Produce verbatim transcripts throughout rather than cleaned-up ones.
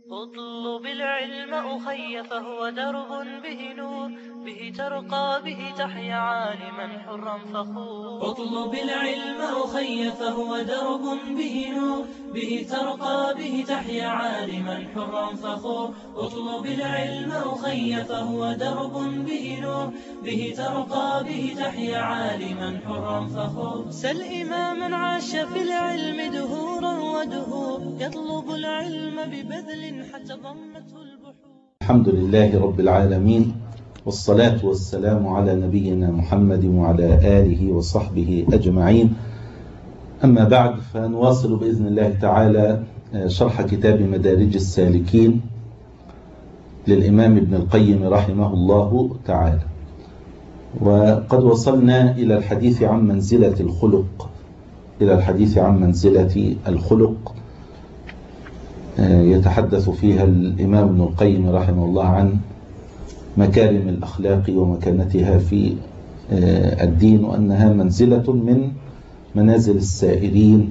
اطلب العلم أخي فهو درب به نور، به ترقى به تحيا عالما حرا فخور. اطلب العلم أخي فهو درب به نور، به ترقى به تحيا عالما حرا فخور. اطلب العلم أخي فهو درب به نور، به ترقى به تحيا عالما حرا فخور. سل إماما عاش في العلم دهورا ودهور، يطلب العلم ببذل حتى ضمته البحور. الحمد لله رب العالمين، والصلاة والسلام على نبينا محمد وعلى آله وصحبه أجمعين. أما بعد، فنواصل بإذن الله تعالى شرح كتاب مدارج السالكين للإمام ابن القيم رحمه الله تعالى. وقد وصلنا إلى الحديث عن منزلة الخلق إلى الحديث عن منزلة الخلق يتحدث فيها الإمام ابن القيم رحمه الله عن مكارم الأخلاق ومكانتها في الدين، وأنها منزلة من منازل السائرين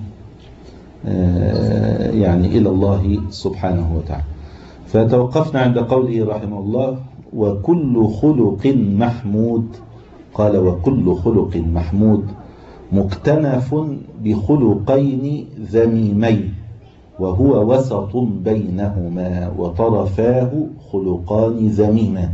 يعني إلى الله سبحانه وتعالى. فتوقفنا عند قوله رحمه الله: وكل خلق محمود. قال: وكل خلق محمود مكتنف بخلقين ذميمين، وهو وسط بينهما، وطرفاه خلقان ذميمان.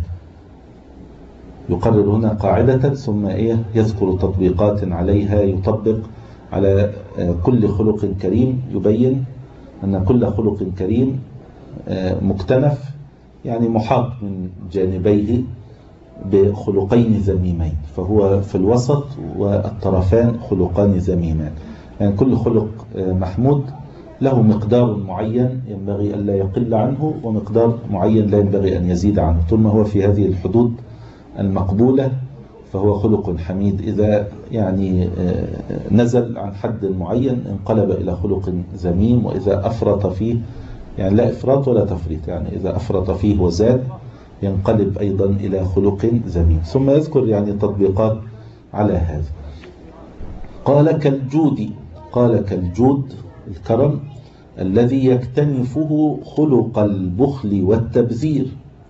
يقرر هنا قاعدة ثم إيه يذكر تطبيقات عليها، يطبق على كل خلق كريم، يبين أن كل خلق كريم مكتنف يعني محاط من جانبيه بخلقين ذميمين، فهو في الوسط والطرفان خلقان ذميمان. يعني كل خلق محمود له مقدار معين ينبغي أن لا يقل عنه، ومقدار معين لا ينبغي أن يزيد عنه. طول ما هو في هذه الحدود المقبولة فهو خلق حميد. إذا يعني نزل عن حد معين انقلب إلى خلق ذميم، وإذا أفرط فيه يعني لا إفراط ولا تفريط، يعني إذا أفرط فيه وزاد ينقلب أيضا إلى خلق ذميم. ثم يذكر يعني تطبيقات على هذا. قال: كالجود. قال: كالجود الكرم الذي يكتنفه خلق البخل والتبذير.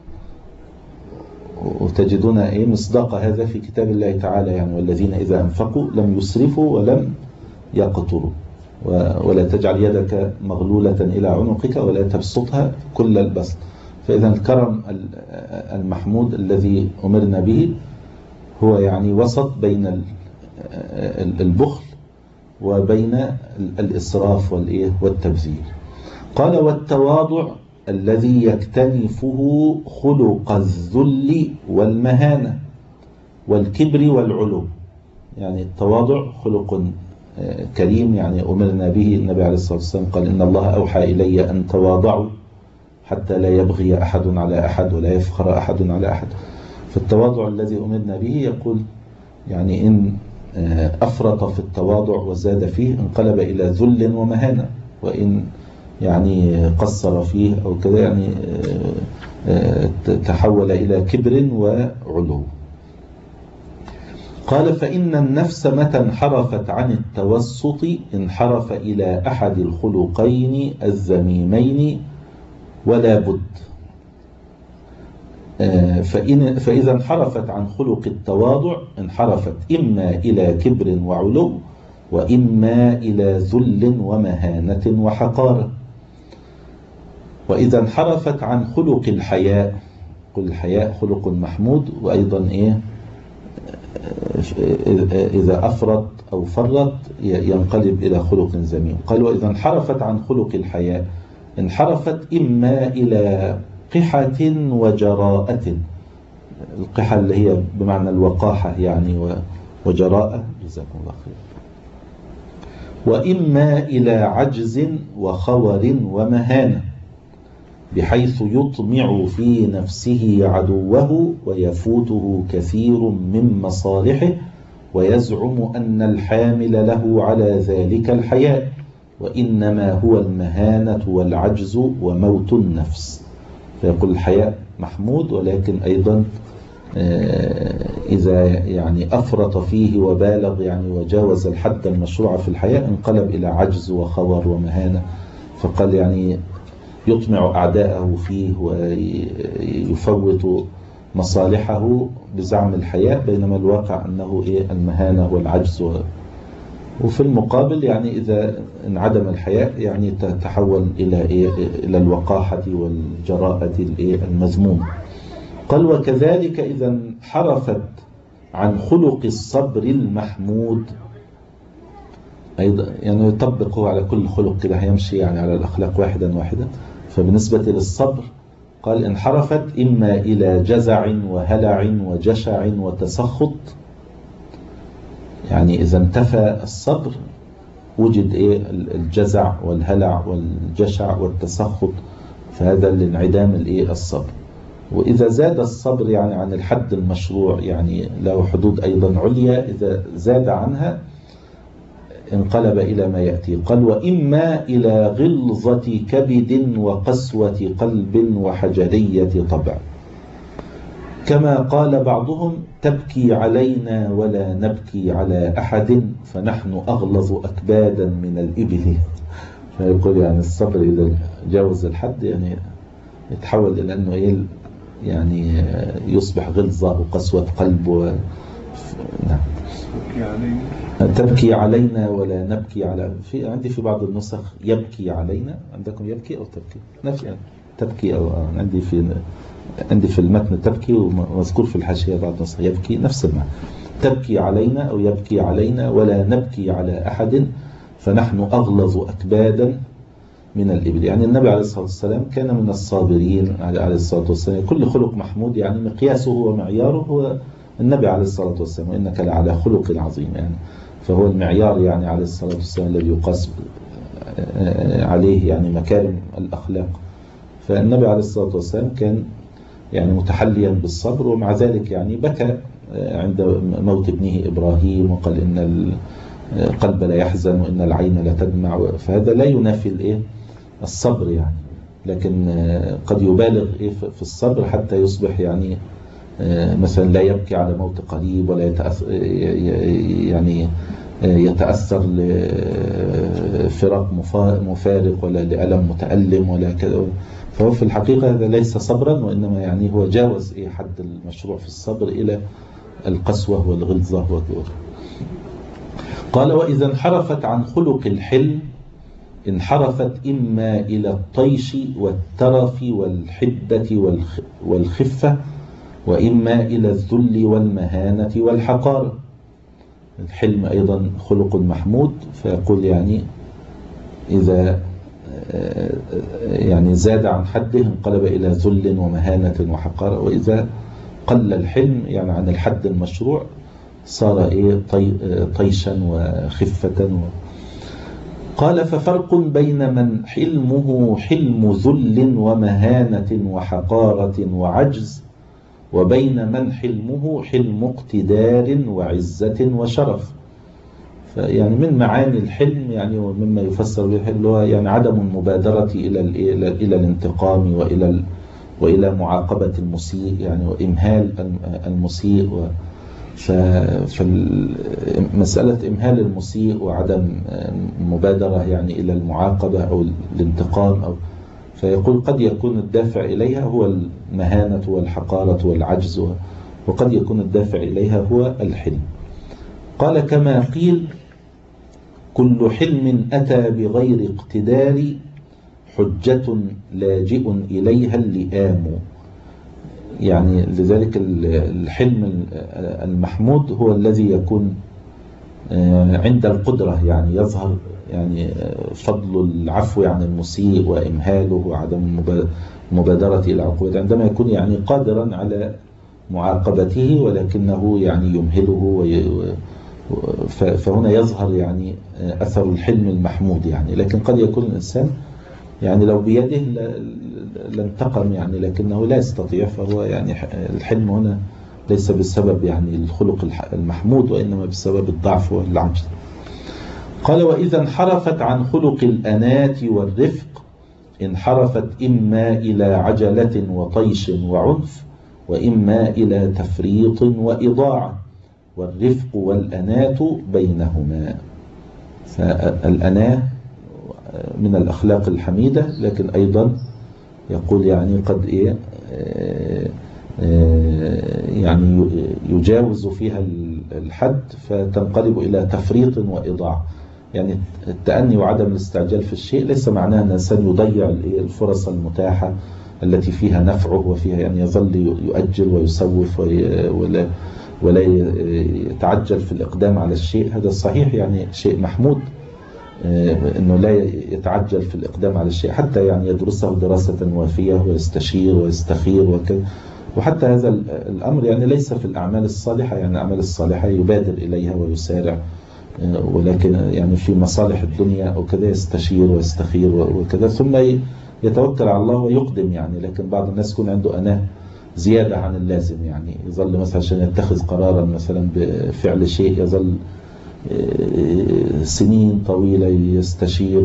وتجدون إيه مصداق هذا في كتاب الله تعالى، يعني والذين إذا أنفقوا لم يسرفوا ولم يقتروا، ولا تجعل يدك مغلولة إلى عنقك ولا تبسطها كل البسط. فإذا الكرم المحمود الذي أمرنا به هو يعني وسط بين البخل وبين الإسراف والتبذير. قال: والتواضع الذي يكتنفه خلق الذل والمهانة والكبر والعلو. يعني التواضع خلق كريم يعني أمرنا به. النبي عليه الصلاة والسلام قال: إن الله أوحى إلي أن تواضعوا حتى لا يبغي أحد على أحد ولا يفخر أحد على أحد. فالتواضع الذي أمرنا به يقول يعني إن أفرط في التواضع وزاد فيه انقلب إلى ذل ومهانة، وإن يعني قصر فيه أو كذا يعني تحول إلى كبر وعلو. قال: فإن النفس متى انحرفت عن التوسط انحرف إلى أحد الخلقين الذميمين ولا بد. فإن فإذا انحرفت عن خلق التواضع انحرفت إما إلى كبر وعلو، وإما إلى ذل ومهانة وحقارة. وإذا انحرفت عن خلق الحياء، كل الحياء خلق محمود، وأيضا إيه إذا أفرط أو فرط ينقلب إلى خلق ذميم. قال: وإذا انحرفت عن خلق الحياء انحرفت إما إلى قحة وجراءة. القحة اللي هي بمعنى الوقاحة يعني، وجراءة، جزاكم الله خير. وإما إلى عجز وخور ومهانة، بحيث يطمع في نفسه عدوه ويفوته كثير من مصالحه، ويزعم أن الحامل له على ذلك الحياء، وإنما هو المهانة والعجز وموت النفس. فيقول الحياء محمود، ولكن أيضا إذا يعني أفرط فيه وبالغ يعني وجاوز الحد المشروع في الحياء انقلب إلى عجز وخور ومهانة. فقال يعني يطمع أعداءه فيه ويفوت مصالحه بزعم الحياء، بينما الواقع أنه إيه المهانة والعجز. وفي المقابل يعني إذا انعدم الحياء يعني تتحول إلى إيه إلى الوقاحة والجراءة الإيه المذمومة. قال وكذلك إذا انحرفت عن خلق الصبر المحمود، أيضا يعني يطبقه على كل خلق كده، هيمشي يعني على الأخلاق واحدا واحدا. فبالنسبة للصبر قال انحرفت إما إلى جزع وهلع وجشع وتسخط، يعني إذا انتفى الصبر وجد إيه الجزع والهلع والجشع والتسخط، فهذا الانعدام الإيه الصبر. وإذا زاد الصبر يعني عن الحد المشروع، يعني له حدود أيضا عليا، إذا زاد عنها انقلب إلى ما يأتي. قال وإما إلى غلظة كبد وقسوة قلب وحجرية طبع، كما قال بعضهم تبكي علينا ولا نبكي على أحد فنحن أغلظ أكبادا من الإبل. فيقول يعني الصبر إذا جاوز الحد يعني يتحول إلى أنه إيه يعني يصبح غلظة وقسوة قلب و... نعم. تبكي علينا ولا نبكي على، في عندي في بعض النسخ يبكي علينا، عندكم يبكي أو تبكي نفس يعني تبكي، أو عندي في عندي في المتن تبكي، ومذكور في الحاشية بعض النسخ يبكي، نفس المعنى. تبكي علينا أو يبكي علينا ولا نبكي على أحد فنحن أغلظ أكبادا من الإبل. يعني النبي عليه الصلاة والسلام كان من الصابرين عليه الصلاة والسلام. كل خلق محمود يعني مقياسه ومعياره هو النبي عليه الصلاة والسلام، وإنك لعلى خلق عظيم، يعني فهو المعيار يعني عليه الصلاة والسلام الذي يقاس عليه يعني مكارم الأخلاق. فالنبي عليه الصلاة والسلام كان يعني متحليا بالصبر، ومع ذلك يعني بكى عند موت ابنه إبراهيم، وقال إن القلب لا يحزن وإن العين لا تدمع. فهذا لا ينافي الإيه الصبر يعني، لكن قد يبالغ إيه في الصبر حتى يصبح يعني مثلا لا يبكي على موت قريب، ولا يتأثر يعني يتأثر لفراق مفارق، ولا لألم متألم ولا كذا. فهو في الحقيقة هذا ليس صبرا، وإنما يعني هو جاوز إيه حد المشروع في الصبر إلى القسوة والغلظة والغلظة. قال وإذا انحرفت عن خلق الحلم انحرفت إما إلى الطيش والترف والحبة والخفة، وإما إلى الذل والمهانة والحقارة. الحلم أيضا خلق محمود، فيقول يعني إذا يعني زاد عن حده انقلب إلى ذل ومهانة وحقارة، وإذا قل الحلم يعني عن الحد المشروع صار إيه طي طيشا وخفة و... قال ففرق بين من حلمه حلم ذل ومهانة وحقارة وعجز، وبين من حلمه حلم اقتدار وعزة وشرف. فيعني من معاني الحلم يعني ومما يفسر به الحلم هو يعني عدم المبادرة إلى إلى الانتقام وإلى وإلى معاقبة المسيء يعني وإمهال المسيء. و فمسألة إمهال المسيء وعدم المبادرة يعني إلى المعاقبة أو الانتقام أو فيقول قد يكون الدافع إليها هو المهانة والحقارة والعجز، وقد يكون الدافع إليها هو الحلم. قال كما قيل كل حلم أتى بغير اقتدار حجة لاجئ إليها اللئام. يعني لذلك الحلم المحمود هو الذي يكون عند القدرة، يعني يظهر يعني فضل العفو عن المسيء وإمهاله وعدم المبادرة إلى عقوبته، عندما يكون يعني قادرا على معاقبته ولكنه يعني يمهله، فهنا يظهر يعني أثر الحلم المحمود يعني. لكن قد يكون الإنسان يعني لو بيده لانتقم يعني لكنه لا يستطيع، فهو يعني الحلم هنا ليس بسبب يعني الخلق المحمود، وإنما بسبب الضعف والعجز. قال وإذا انحرفت عن خلق الأنات والرفق انحرفت إما إلى عجلة وطيش وعنف، وإما إلى تفريط وإضاعة، والرفق والأنات بينهما. فالأناة من الأخلاق الحميدة، لكن أيضا يقول يعني قد إيه يعني يجاوز فيها الحد فتنقلب إلى تفريط وإضاعة. يعني التأني وعدم الاستعجال في الشيء ليس معناه أن الإنسان يضيع الفرص المتاحة التي فيها نفعه وفيها يعني يظل يؤجل ويسوف ولا ولا يتعجل في الإقدام على الشيء. هذا صحيح يعني شيء محمود أنه لا يتعجل في الإقدام على الشيء، حتى يعني يدرسه دراسة وافية ويستشير ويستخير وكذا. وحتى هذا الأمر يعني ليس في الأعمال الصالحة، يعني الأعمال الصالحة يبادر إليها ويسارع، ولكن يعني في مصالح الدنيا وكذا يستشير ويستخير وكذا ثم يتوكل على الله ويقدم يعني. لكن بعض الناس يكون عنده أناه زيادة عن اللازم، يعني يظل مثلا عشان يتخذ قرارا مثلا بفعل شيء يظل سنين طويلة يستشير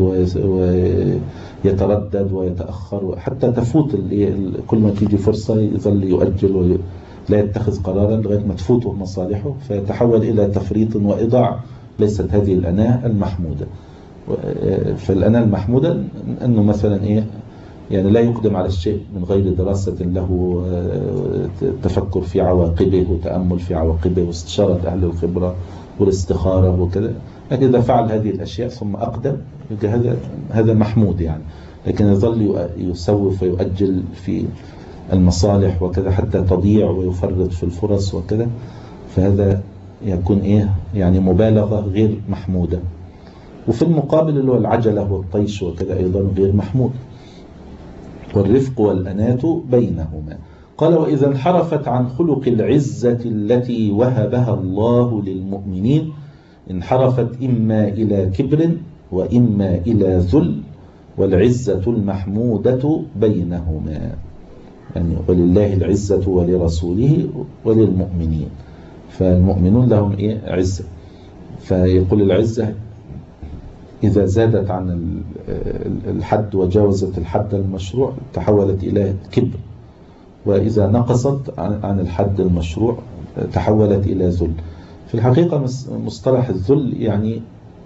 ويتردد ويتأخر حتى تفوت كل ما تيجي فرصة يظل يؤجل ولا يتخذ قرارا لغاية ما تفوته مصالحه فيتحول إلى تفريط وإضاعة. ليست هذه الأناة المحمودة. فالأناة المحمودة أنه مثلا إيه يعني لا يقدم على الشيء من غير دراسة له، تفكر في عواقبه وتأمل في عواقبه واستشارة أهل الخبرة والاستخارة وكذا. لكن إذا فعل هذه الأشياء ثم أقدم هذا هذا محمود يعني. لكن يظل يسوف ويؤجل في المصالح وكذا حتى تضيع ويفرط في الفرص وكذا، فهذا يكون إيه يعني مبالغة غير محمودة. وفي المقابل اللي هو العجلة والطيش وكذا أيضا غير محمود. والرفق والأناة بينهما. قال وإذا انحرفت عن خلق العزة التي وهبها الله للمؤمنين انحرفت إما إلى كبر وإما إلى ذل، والعزة المحمودة بينهما. يعني ولله العزة ولرسوله وللمؤمنين، فالمؤمنون لهم إيه عزة. فيقول العزة إذا زادت عن الحد وجاوزت الحد المشروع تحولت إلى كبر، وإذا نقصت عن الحد المشروع تحولت إلى ذل. في الحقيقة مصطلح الذل يعني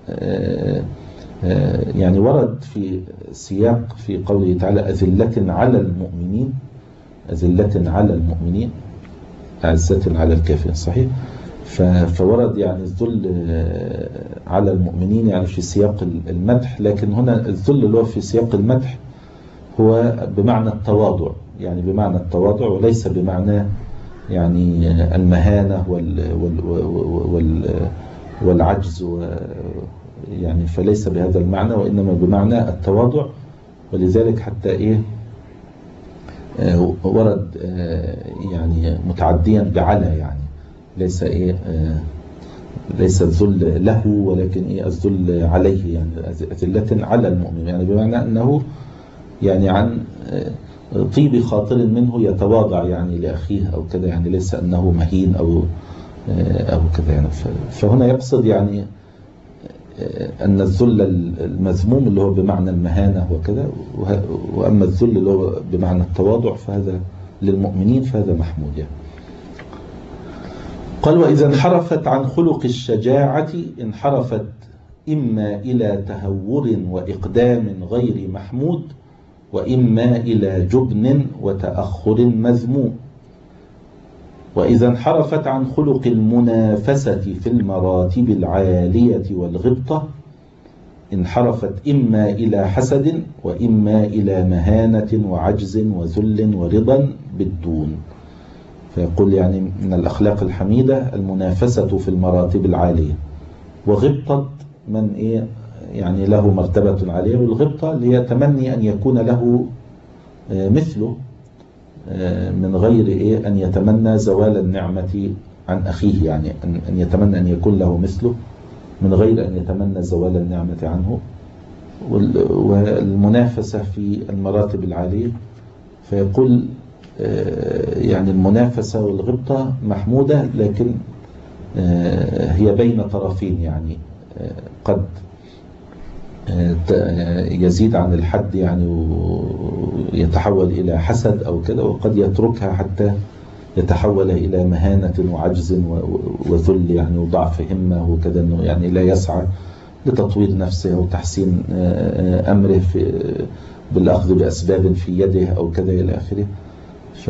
يعني ورد في سياق في قوله تعالى أذلة على المؤمنين، أذلة على المؤمنين أعزة على الكافرين، صحيح. فورد يعني الذل على المؤمنين يعني في سياق المدح، لكن هنا الذل اللي هو في سياق المدح هو بمعنى التواضع، يعني بمعنى التواضع وليس بمعنى يعني المهانة وال وال والعجز يعني، فليس بهذا المعنى وإنما بمعنى التواضع. ولذلك حتى إيه ورد يعني متعديا بعلى، يعني ليس إيه ليس الذل له ولكن إيه الذل عليه، يعني أذلة على المؤمن، يعني بمعنى أنه يعني عن طيب خاطر منه يتواضع يعني لأخيه أو كذا، يعني ليس أنه مهين أو أو كذا يعني. فهنا يقصد يعني أن الذل المذموم اللي هو بمعنى المهانة وكذا، وأما الذل اللي هو بمعنى التواضع فهذا للمؤمنين فهذا محمود يعني. قال وإذا انحرفت عن خلق الشجاعة انحرفت إما إلى تهور وإقدام غير محمود، وإما إلى جبن وتأخر مذموم. وإذا انحرفت عن خلق المنافسة في المراتب العالية والغبطة انحرفت إما إلى حسد وإما إلى مهانة وعجز وذل ورضا بالدون. فيقول يعني من الأخلاق الحميدة المنافسة في المراتب العالية، وغبطة من إيه يعني له مرتبة عالية، والغبطة ليتمني أن يكون له مثله من غير إيه أن يتمنى زوال النعمة عن أخيه، يعني أن يتمنى أن يكون له مثله من غير أن يتمنى زوال النعمة عنه. والمنافسة في المراتب العالية فيقول يعني المنافسة والغبطة محمودة، لكن هي بين طرفين، يعني قد يزيد عن الحد يعني ويتحول إلى حسد أو كذا، وقد يتركها حتى يتحول إلى مهانة وعجز وذل يعني وضعف همة وكذا، أنه يعني لا يسعى لتطوير نفسه أو تحسين أمره في بالأخذ بأسباب في يده أو كذا إلى آخره. ف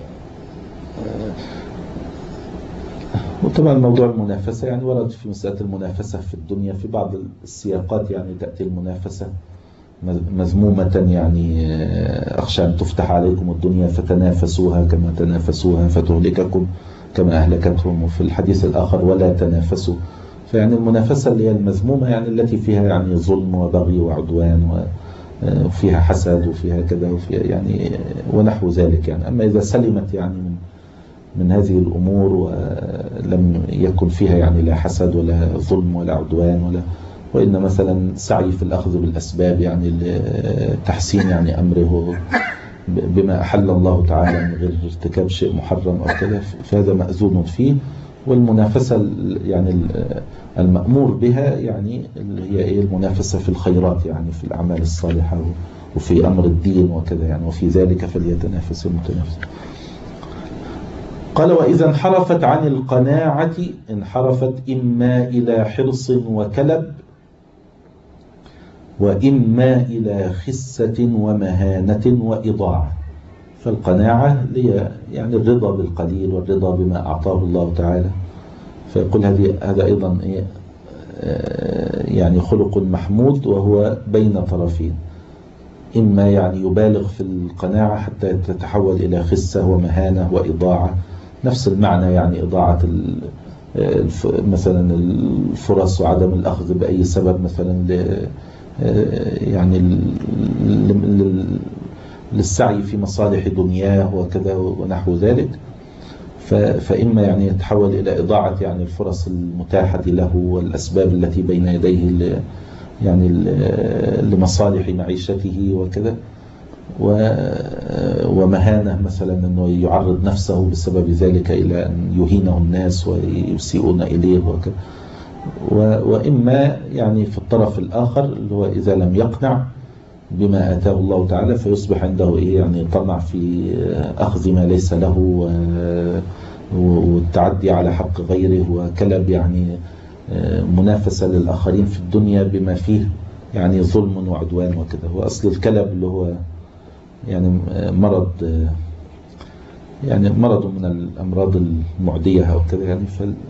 وطبعا موضوع المنافسة يعني ورد في مسألة المنافسة في الدنيا في بعض السياقات، يعني تأتي المنافسة مذمومة، يعني أخشى أن تفتح عليكم الدنيا فتنافسوها كما تنافسوها فتهلككم كما أهلكتهم، وفي الحديث الآخر ولا تنافسوا. فيعني المنافسة اللي هي المذمومة يعني التي فيها يعني ظلم وبغي وعدوان وفيها حسد وفيها كذا وفيها يعني ونحو ذلك يعني. أما إذا سلمت يعني من من هذه الأمور ولم يكن فيها يعني لا حسد ولا ظلم ولا عدوان ولا وإن مثلا سعي في الأخذ بالأسباب يعني لتحسين يعني أمره بما أحل الله تعالى من غير ارتكاب شيء محرم أو كذا، فهذا مأذون فيه. والمنافسة يعني المأمور بها يعني اللي هي إيه المنافسة في الخيرات يعني في الأعمال الصالحة وفي أمر الدين وكذا يعني، وفي ذلك فليتنافس المتنافسون. قال وإذا انحرفت عن القناعة انحرفت إما إلى حرص وكلب وإما إلى خسة ومهانة وإضاعة. فالقناعة هي يعني الرضا بالقليل والرضا بما أعطاه الله تعالى. فيقول هذه هذا أيضا إيه يعني خلق محمود وهو بين طرفين، إما يعني يبالغ في القناعة حتى تتحول إلى خسة ومهانة وإضاعة، نفس المعنى يعني إضاعة مثلا الفرص وعدم الأخذ بأي سبب مثلا يعني للسعي في مصالح دنياه وكذا ونحو ذلك. فإما يعني يتحول إلى إضاعة يعني الفرص المتاحة له والأسباب التي بين يديه يعني لمصالح معيشته وكذا، ومهانة مثلا أنه يعرض نفسه بسبب ذلك إلى أن يهينه الناس ويسيئون إليه وكذا. وإما يعني في الطرف الآخر اللي هو إذا لم يقنع بما آتاه الله تعالى فيصبح عنده إيه يعني طمع في أخذ ما ليس له والتعدي على حق غيره وكلب يعني منافسة للآخرين في الدنيا بما فيه يعني ظلم وعدوان وكذا. وأصل الكلب اللي هو يعني مرض يعني مرض من الأمراض المعدية أو كذا يعني.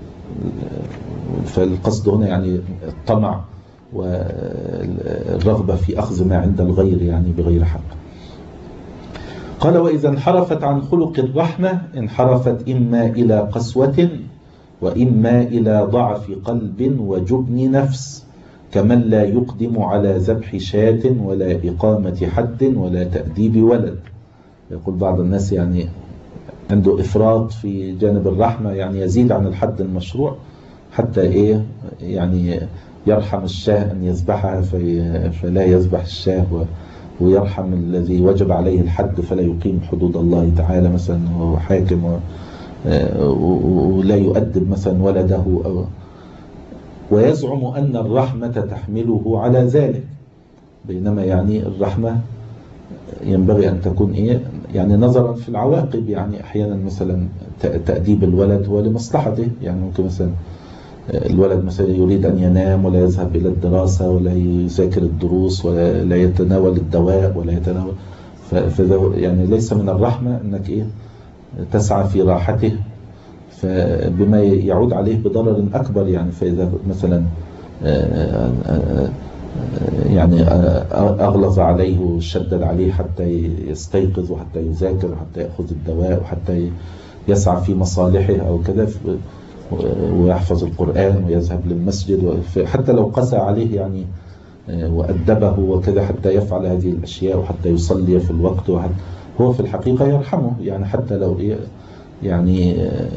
فالقصد هنا يعني الطمع والرغبة في أخذ ما عند الغير يعني بغير حق. قال وإذا انحرفت عن خلق الرحمة انحرفت إما إلى قسوة وإما إلى ضعف قلب وجبن نفس، كمن لا يقدم على ذبح شاة ولا إقامة حد ولا تأديب ولد. يقول بعض الناس يعني عنده إفراط في جانب الرحمة، يعني يزيد عن الحد المشروع حتى إيه يعني يرحم الشاه أن يذبحها في فلا يذبح الشاه، ويرحم الذي وجب عليه الحد فلا يقيم حدود الله تعالى مثلا وهو حاكم، ولا يؤدب مثلا ولده أو ويزعم أن الرحمة تحمله على ذلك. بينما يعني الرحمة ينبغي أن تكون إيه يعني نظرا في العواقب. يعني أحيانا مثلا تأديب الولد هو لمصلحته، يعني ممكن مثلا الولد مثلا يريد أن ينام ولا يذهب إلى الدراسة ولا يذاكر الدروس ولا لا يتناول الدواء ولا يتناول، فذا يعني ليس من الرحمة أنك إيه تسعى في راحته فبما يعود عليه بضرر أكبر. يعني فإذا مثلا يعني أغلظ عليه وشدد عليه حتى يستيقظ وحتى يذاكر وحتى يأخذ الدواء وحتى يسعى في مصالحه أو كذا ويحفظ القرآن ويذهب للمسجد، حتى لو قسى عليه يعني وأدبه وكذا حتى يفعل هذه الأشياء وحتى يصلي في الوقت، هو في الحقيقة يرحمه يعني حتى لو يعني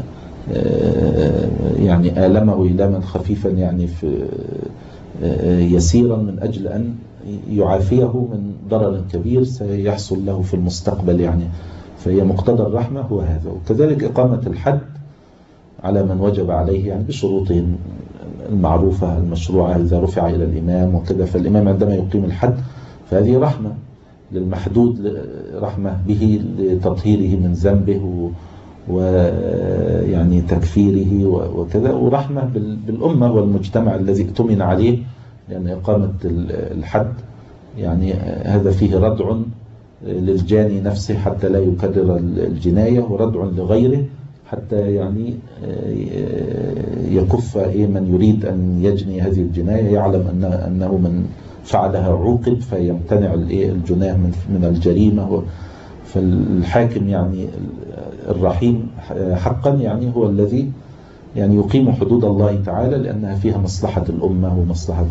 يعني آلمه إلاما خفيفا يعني في يسيرا من أجل أن يعافيه من ضرر كبير سيحصل له في المستقبل يعني. فهي مقتضى الرحمة هو هذا. وكذلك إقامة الحد على من وجب عليه يعني بشروطه المعروفة المشروعة إذا رفع إلى الإمام وكذا. فالإمام عندما يقيم الحد فهذه رحمة للمحدود، رحمة به لتطهيره من ذنبه ويعني تكفيره وكذا، ورحمة بالأمة والمجتمع الذي اؤتمن عليه لأن إقامة الحد يعني هذا فيه ردع للجاني نفسه حتى لا يكرر الجناية، وردع لغيره حتى يعني يكف إيه من يريد أن يجني هذه الجناية، يعلم أن أنه من فعلها عوقب فيمتنع الجناه من الجريمة. فالحاكم يعني الرحيم حقا يعني هو الذي يعني يقيم حدود الله تعالى لأنها فيها مصلحة الأمة ومصلحة.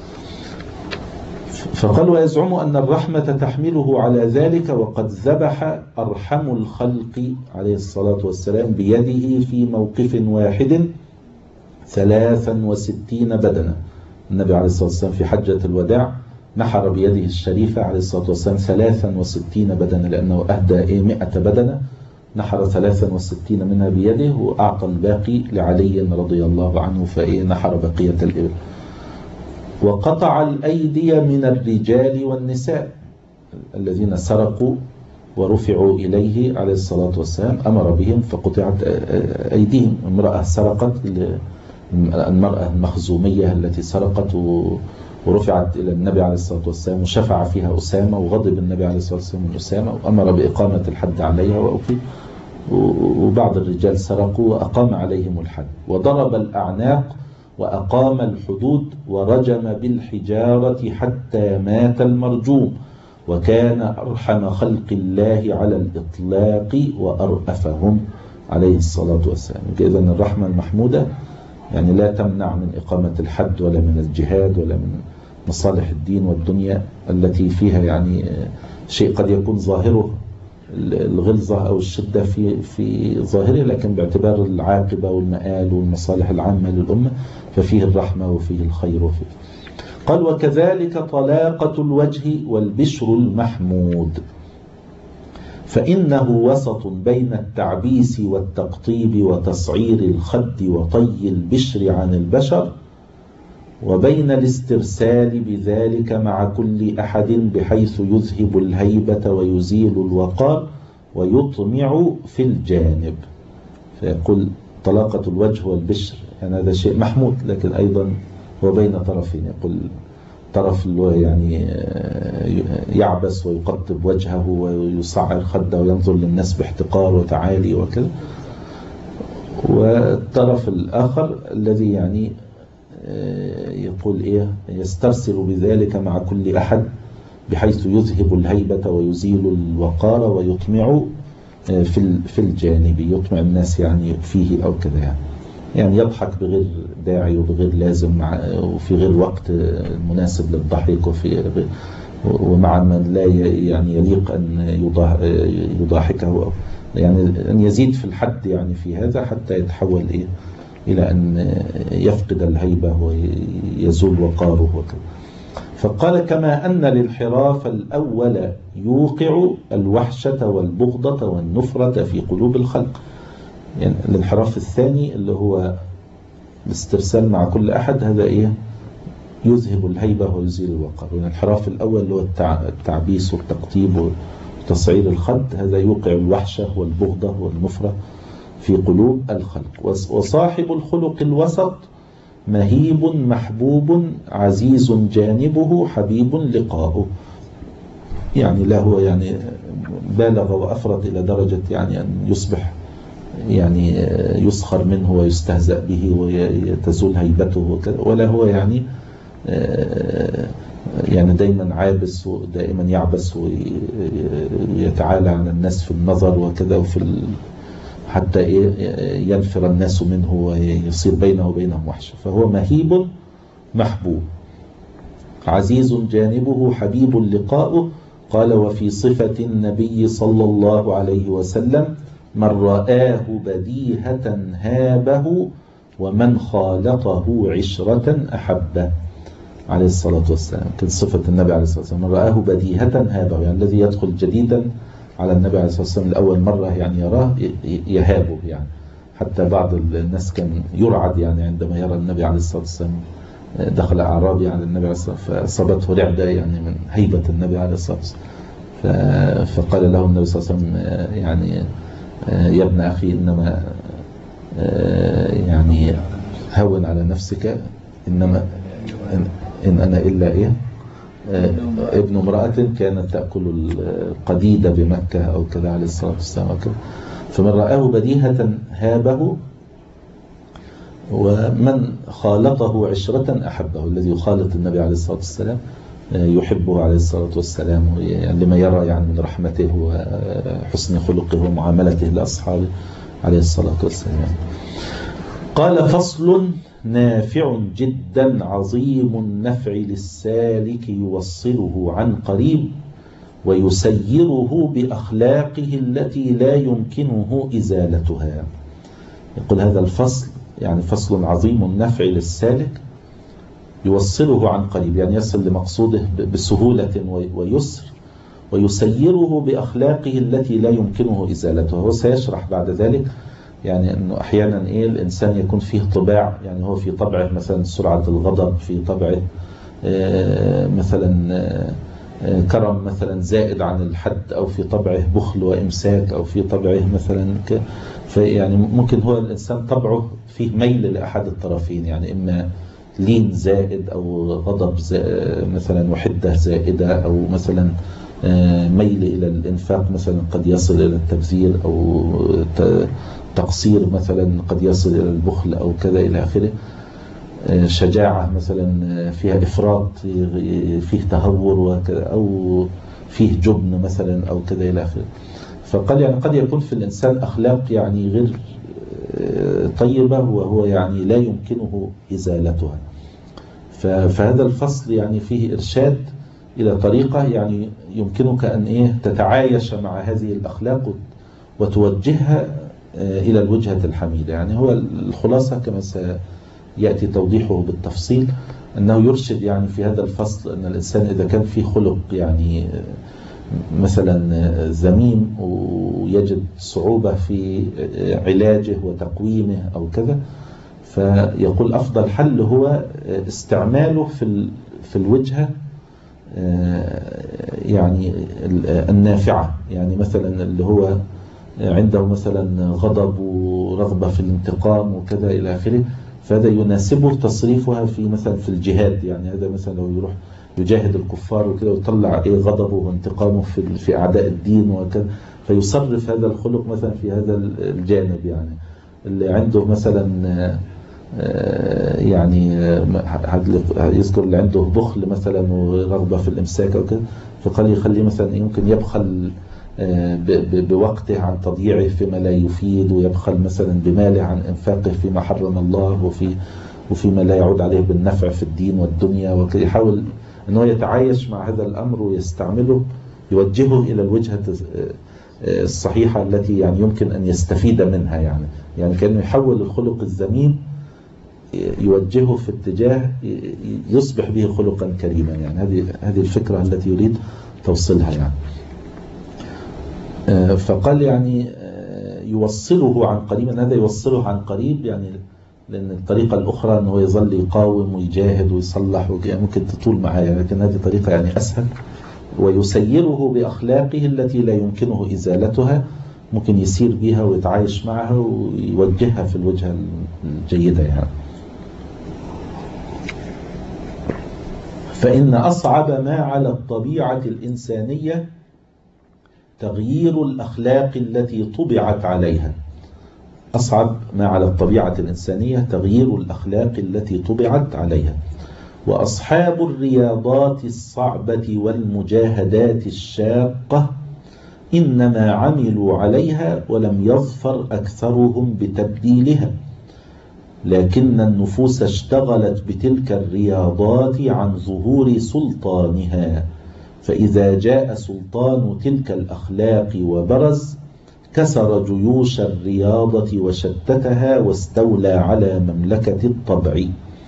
فقال ويزعم أن الرحمة تحمله على ذلك، وقد ذبح أرحم الخلق عليه الصلاة والسلام بيده في موقف واحد ثلاثا وستين بدنة. النبي عليه الصلاة والسلام في حجة الوداع نحر بيده الشريفة عليه الصلاة والسلام ثلاثا وستين بدنة، لأنه أهدى إيه مئة بدنة، نحر ثلاثا وستين منها بيده وأعطى الباقي لعلي رضي الله عنه، فإيه نحر بقية الإبل. وقطع الأيدي من الرجال والنساء الذين سرقوا ورفعوا إليه عليه الصلاة والسلام، أمر بهم فقطعت أيديهم. امرأة سرقت، المرأة المخزومية التي سرقت ورفعت إلى النبي عليه الصلاة والسلام وشفع فيها أسامة، وغضب النبي عليه الصلاة والسلام من أسامة وأمر بإقامة الحد عليها وأقيم. وبعض الرجال سرقوا وأقام عليهم الحد، وضرب الأعناق وأقام الحدود، ورجم بالحجارة حتى مات المرجوم، وكان أرحم خلق الله على الإطلاق وأرأفهم عليه الصلاة والسلام. إذن الرحمة المحمودة يعني لا تمنع من إقامة الحد ولا من الجهاد ولا من مصالح الدين والدنيا التي فيها يعني شيء قد يكون ظاهره الغلظة أو الشدة في في ظاهره، لكن باعتبار العاقبة والمآل والمصالح العامة للأمة ففيه الرحمة وفيه الخير وفيه. قال وكذلك طلاقة الوجه والبشر المحمود، فإنه وسط بين التعبيس والتقطيب وتصعير الخد وطي البشر عن البشر، وبين الاسترسال بذلك مع كل أحد بحيث يذهب الهيبة ويزيل الوقار ويطمع في الجانب. فيقول طلاقة الوجه والبشر يعني هذا شيء محمود، لكن أيضا هو بين طرفين. يقول طرف يعني يعبس ويقطب وجهه ويصعر خده وينظر للناس باحتقار وتعالي وكذا، والطرف الآخر الذي يعني يقول إيه يسترسل بذلك مع كل أحد بحيث يذهب الهيبة ويزيل الوقار ويطمع في في الجانب، يطمع الناس يعني فيه أو كذا، يعني يعني يضحك بغير داعي وبغير لازم مع وفي غير وقت مناسب للضحك، وفي ومع من لا يعني يليق أن يضاحكه، يعني أن يزيد في الحد يعني في هذا حتى يتحول إيه إلى أن يفقد الهيبة ويزول وقاره وكذا. فقال كما أن الانحراف الأول يوقع الوحشة والبغضة والنفرة في قلوب الخلق، يعني الانحراف الثاني اللي هو الاسترسال مع كل أحد هذا إيه يذهب الهيبة ويزيل الوقار، والانحراف الأول اللي هو التعبيس والتقطيب وتصعير الخد هذا يوقع الوحشة والبغضة والنفرة في قلوب الخلق. وصاحب الخلق الوسط مهيب محبوب عزيز جانبه حبيب لقاؤه، يعني لا هو يعني بالغ وأفرط إلى درجة يعني أن يصبح يعني يسخر منه ويستهزأ به ويتزول هيبته، ولا هو يعني يعني دايما عابس ودائما يعبس ويتعالى على الناس في النظر وكذا، وفي ال... حتى ينفر الناس منه ويصير بينه وبينهم وحشة. فهو مهيب محبوب عزيز جانبه حبيب لقاؤه. قال وفي صفة النبي صلى الله عليه وسلم من رآه بديهة هابه ومن خالطه عشرة أحبه عليه الصلاة والسلام. كانت صفة النبي عليه الصلاة والسلام من رآه بديهة هابه، يعني الذي يدخل جديدا على النبي عليه الصلاة والسلام لأول مرة يعني يراه يهابه، يعني حتى بعض الناس كان يرعد يعني عندما يرى النبي عليه الصلاة والسلام. دخل أعرابي على النبي عليه الصلاة والسلام فأصابته رعدة يعني من هيبة النبي عليه الصلاة والسلام، فقال له النبي صلى الله عليه وسلم يعني يا ابن أخي إنما يعني هون على نفسك، إنما إن أنا إلا إيه ابن امرأة كانت تأكل القديد بمكة أو كذا عليه الصلاة والسلام وكذا. فمن رآه بديهة هابه، ومن خالطه عشرة أحبه. الذي يخالط النبي عليه الصلاة والسلام يحبه عليه الصلاة والسلام، يعني لما يرى يعني من رحمته وحسن خلقه ومعاملته لأصحابه عليه الصلاة والسلام. قال: فصل نافع جدا عظيم النفع للسالك، يوصله عن قريب ويسيره بأخلاقه التي لا يمكنه إزالتها. يقول هذا الفصل يعني فصل عظيم النفع للسالك، يوصله عن قريب يعني يصل لمقصوده بسهولة ويسر، ويسيره بأخلاقه التي لا يمكنه إزالتها. وسيشرح بعد ذلك يعني أنه أحيانا إيه الإنسان يكون فيه طباع، يعني هو في طبعه مثلا سرعة الغضب، في طبعه مثلا كرم مثلا زائد عن الحد، أو في طبعه بخل وإمساك، أو في طبعه مثلا ك فيعني ممكن هو الإنسان طبعه فيه ميل لأحد الطرفين، يعني إما لين زائد أو غضب مثلا وحدة زائدة، أو مثلا ميل إلى الإنفاق مثلا قد يصل إلى التبذير، أو تقصير مثلا قد يصل إلى البخل أو كذا إلى آخره. شجاعة مثلا فيها إفراط، فيه تهور أو فيه جبن مثلا أو كذا إلى آخره. فقال يعني قد يكون في الإنسان أخلاق يعني غير طيبة وهو يعني لا يمكنه إزالتها. فهذا الفصل يعني فيه إرشاد إلى طريقة يعني يمكنك أن إيه تتعايش مع هذه الأخلاق وتوجهها إلى الوجهة الحميدة. يعني هو الخلاصة كما سيأتي توضيحه بالتفصيل أنه يرشد يعني في هذا الفصل أن الإنسان إذا كان فيه خلق يعني مثلا ذميم ويجد صعوبة في علاجه وتقويمه أو كذا، فيقول أفضل حل هو استعماله في في الوجهة يعني النافعة. يعني مثلا اللي هو عنده مثلا غضب ورغبة في الانتقام وكذا إلى آخره، فهذا يناسبه تصريفها في مثلا في الجهاد. يعني هذا مثلا لو يروح يجاهد الكفار وكذا ويطلع ايه غضبه وانتقامه في في اعداء الدين وكذا، فيصرف هذا الخلق مثلا في هذا الجانب. يعني اللي عنده مثلا يعني يذكر اللي عنده بخل مثلا ورغبة في الامساك او كذا، فقال يخليه مثلا يمكن يبخل بوقته عن تضييعه فيما لا يفيد، ويبخل مثلا بماله عن انفاقه فيما حرم الله وفي وفيما لا يعود عليه بالنفع في الدين والدنيا. ويحاول أنه يتعايش مع هذا الأمر ويستعمله، يوجهه إلى الوجهة الصحيحة التي يعني يمكن أن يستفيد منها. يعني يعني كأنه يحول الخلق الذميم يوجهه في اتجاه يصبح به خلقا كريما. يعني هذه هذه الفكرة التي يريد توصلها. يعني فقال يعني يوصله عن قريب، هذا يوصله عن قريب يعني لأن الطريقة الأخرى أنه يظل يقاوم ويجاهد ويصلح ممكن تطول معايا، لكن هذه طريقة يعني أسهل. ويسيره بأخلاقه التي لا يمكنه إزالتها، ممكن يسير بها ويتعايش معها ويوجهها في الوجهة الجيدة. يعني فإن أصعب ما على الطبيعة الإنسانية تغيير الأخلاق التي طبعت عليها. أصعب ما على الطبيعة الإنسانية تغيير الأخلاق التي طبعت عليها. وأصحاب الرياضات الصعبة والمجاهدات الشاقة إنما عملوا عليها ولم يظفر أكثرهم بتبديلها، لكن النفوس اشتغلت بتلك الرياضات عن ظهور سلطانها، فإذا جاء سلطان تلك الأخلاق وبرز كسر جيوش الرياضة وشتتها واستولى على مملكة الطبع.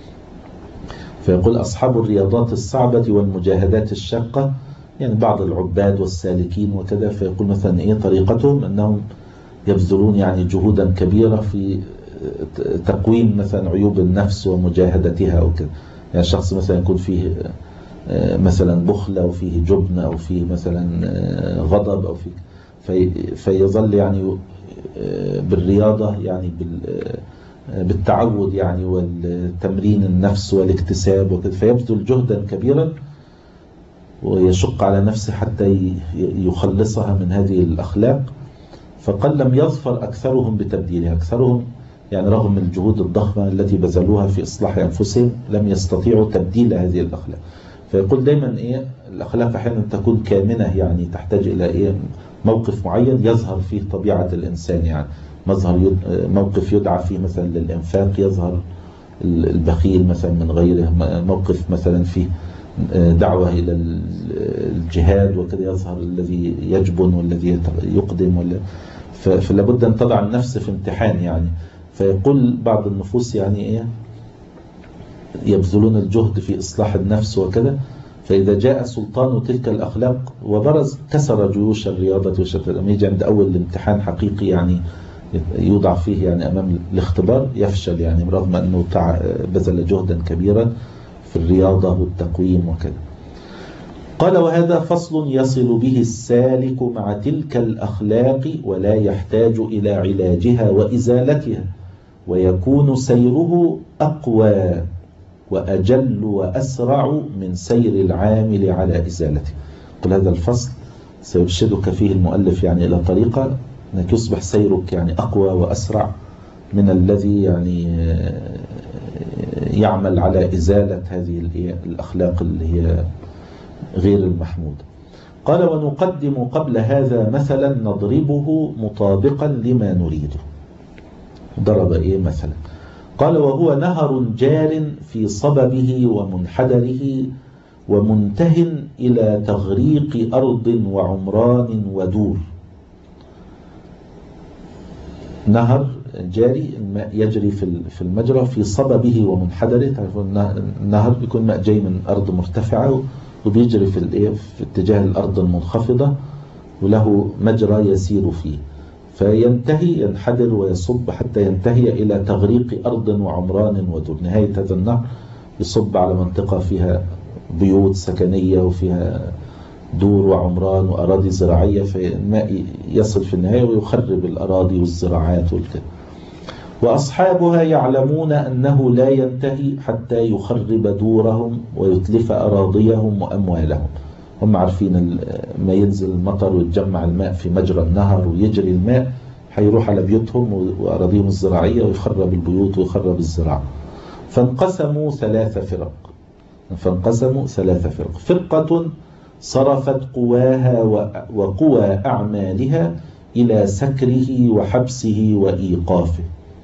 فيقول أصحاب الرياضات الصعبة والمجاهدات الشاقة يعني بعض العباد والسالكين وكذا، فيقول مثلا إيه طريقتهم أنهم يبذلون يعني جهودا كبيرة في تقويم مثلا عيوب النفس ومجاهدتها أو كذا. يعني الشخص مثلا يكون فيه مثلا بخل أو فيه جبن أو فيه مثلا غضب أو فيه في فيظل يعني بالرياضة يعني بالتعود يعني والتمرين النفس والاكتساب وكذا، فيبذل جهدا كبيرا ويشق على نفسه حتى يخلصها من هذه الأخلاق. فقد لم يظفر أكثرهم بتبديلها، أكثرهم يعني رغم الجهود الضخمة التي بذلوها في إصلاح أنفسهم لم يستطيعوا تبديل هذه الأخلاق. فيقول دايما إيه الأخلاق أحيانا تكون كامنة، يعني تحتاج إلى إيه موقف معين يظهر فيه طبيعة الإنسان، يعني مظهر موقف يدعى فيه مثلا للإنفاق يظهر البخيل مثلا من غيره، موقف مثلا فيه دعوة إلى الجهاد وكذا يظهر الذي يجبن والذي يقدم ولا. فلا بد أن تضع النفس في امتحان يعني. فيقول بعض النفوس يعني إيه يبذلون الجهد في إصلاح النفس وكذا، فإذا جاء سلطان تلك الأخلاق وبرز كسر جيوش الرياضة والشتات، لما يجي عند أول الامتحان حقيقي يعني يوضع فيه يعني أمام الاختبار يفشل، يعني رغم أنه بذل جهدا كبيرا في الرياضة والتقويم وكذا. قال وهذا فصل يصل به السالك مع تلك الأخلاق ولا يحتاج إلى علاجها وإزالتها، ويكون سيره أقوى وأجل وأسرع من سير العامل على إزالته. قل هذا الفصل سيرشدك فيه المؤلف يعني إلى طريقة أنك يصبح سيرك يعني أقوى وأسرع من الذي يعني يعمل على إزالة هذه الأخلاق اللي هي غير المحمودة. قال ونقدم قبل هذا مثلا نضربه مطابقا لما نريده. ضرب إيه مثلا؟ قال وهو نهر جار في صببه ومنحدره ومنته إلى تغريق أرض وعمران ودور. نهر جاري، الماء يجري في المجرى في صببه ومنحدره. تعرفون النهر بيكون ماء جاي من أرض مرتفعة وبيجري في في اتجاه الأرض المنخفضة وله مجرى يسير فيه، فينتهي ينحدر ويصب حتى ينتهي إلى تغريق أرض وعمران ودور. نهاية هذا النهر يصب على منطقة فيها بيوت سكنية وفيها دور وعمران وأراضي زراعية، فالماء يصل في النهاية ويخرب الأراضي والزراعات والكلام. وأصحابها يعلمون أنه لا ينتهي حتى يخرب دورهم ويتلف أراضيهم وأموالهم. هم عارفين ما ينزل المطر ويتجمع الماء في مجرى النهر ويجري الماء هيروح على بيوتهم وأراضيهم الزراعية ويخرب البيوت ويخرب الزراعة. فانقسموا ثلاث فرق فانقسموا ثلاث فرق فرقة صرفت قواها وقوى أعمالها إلى سكره وحبسه وإيقافه.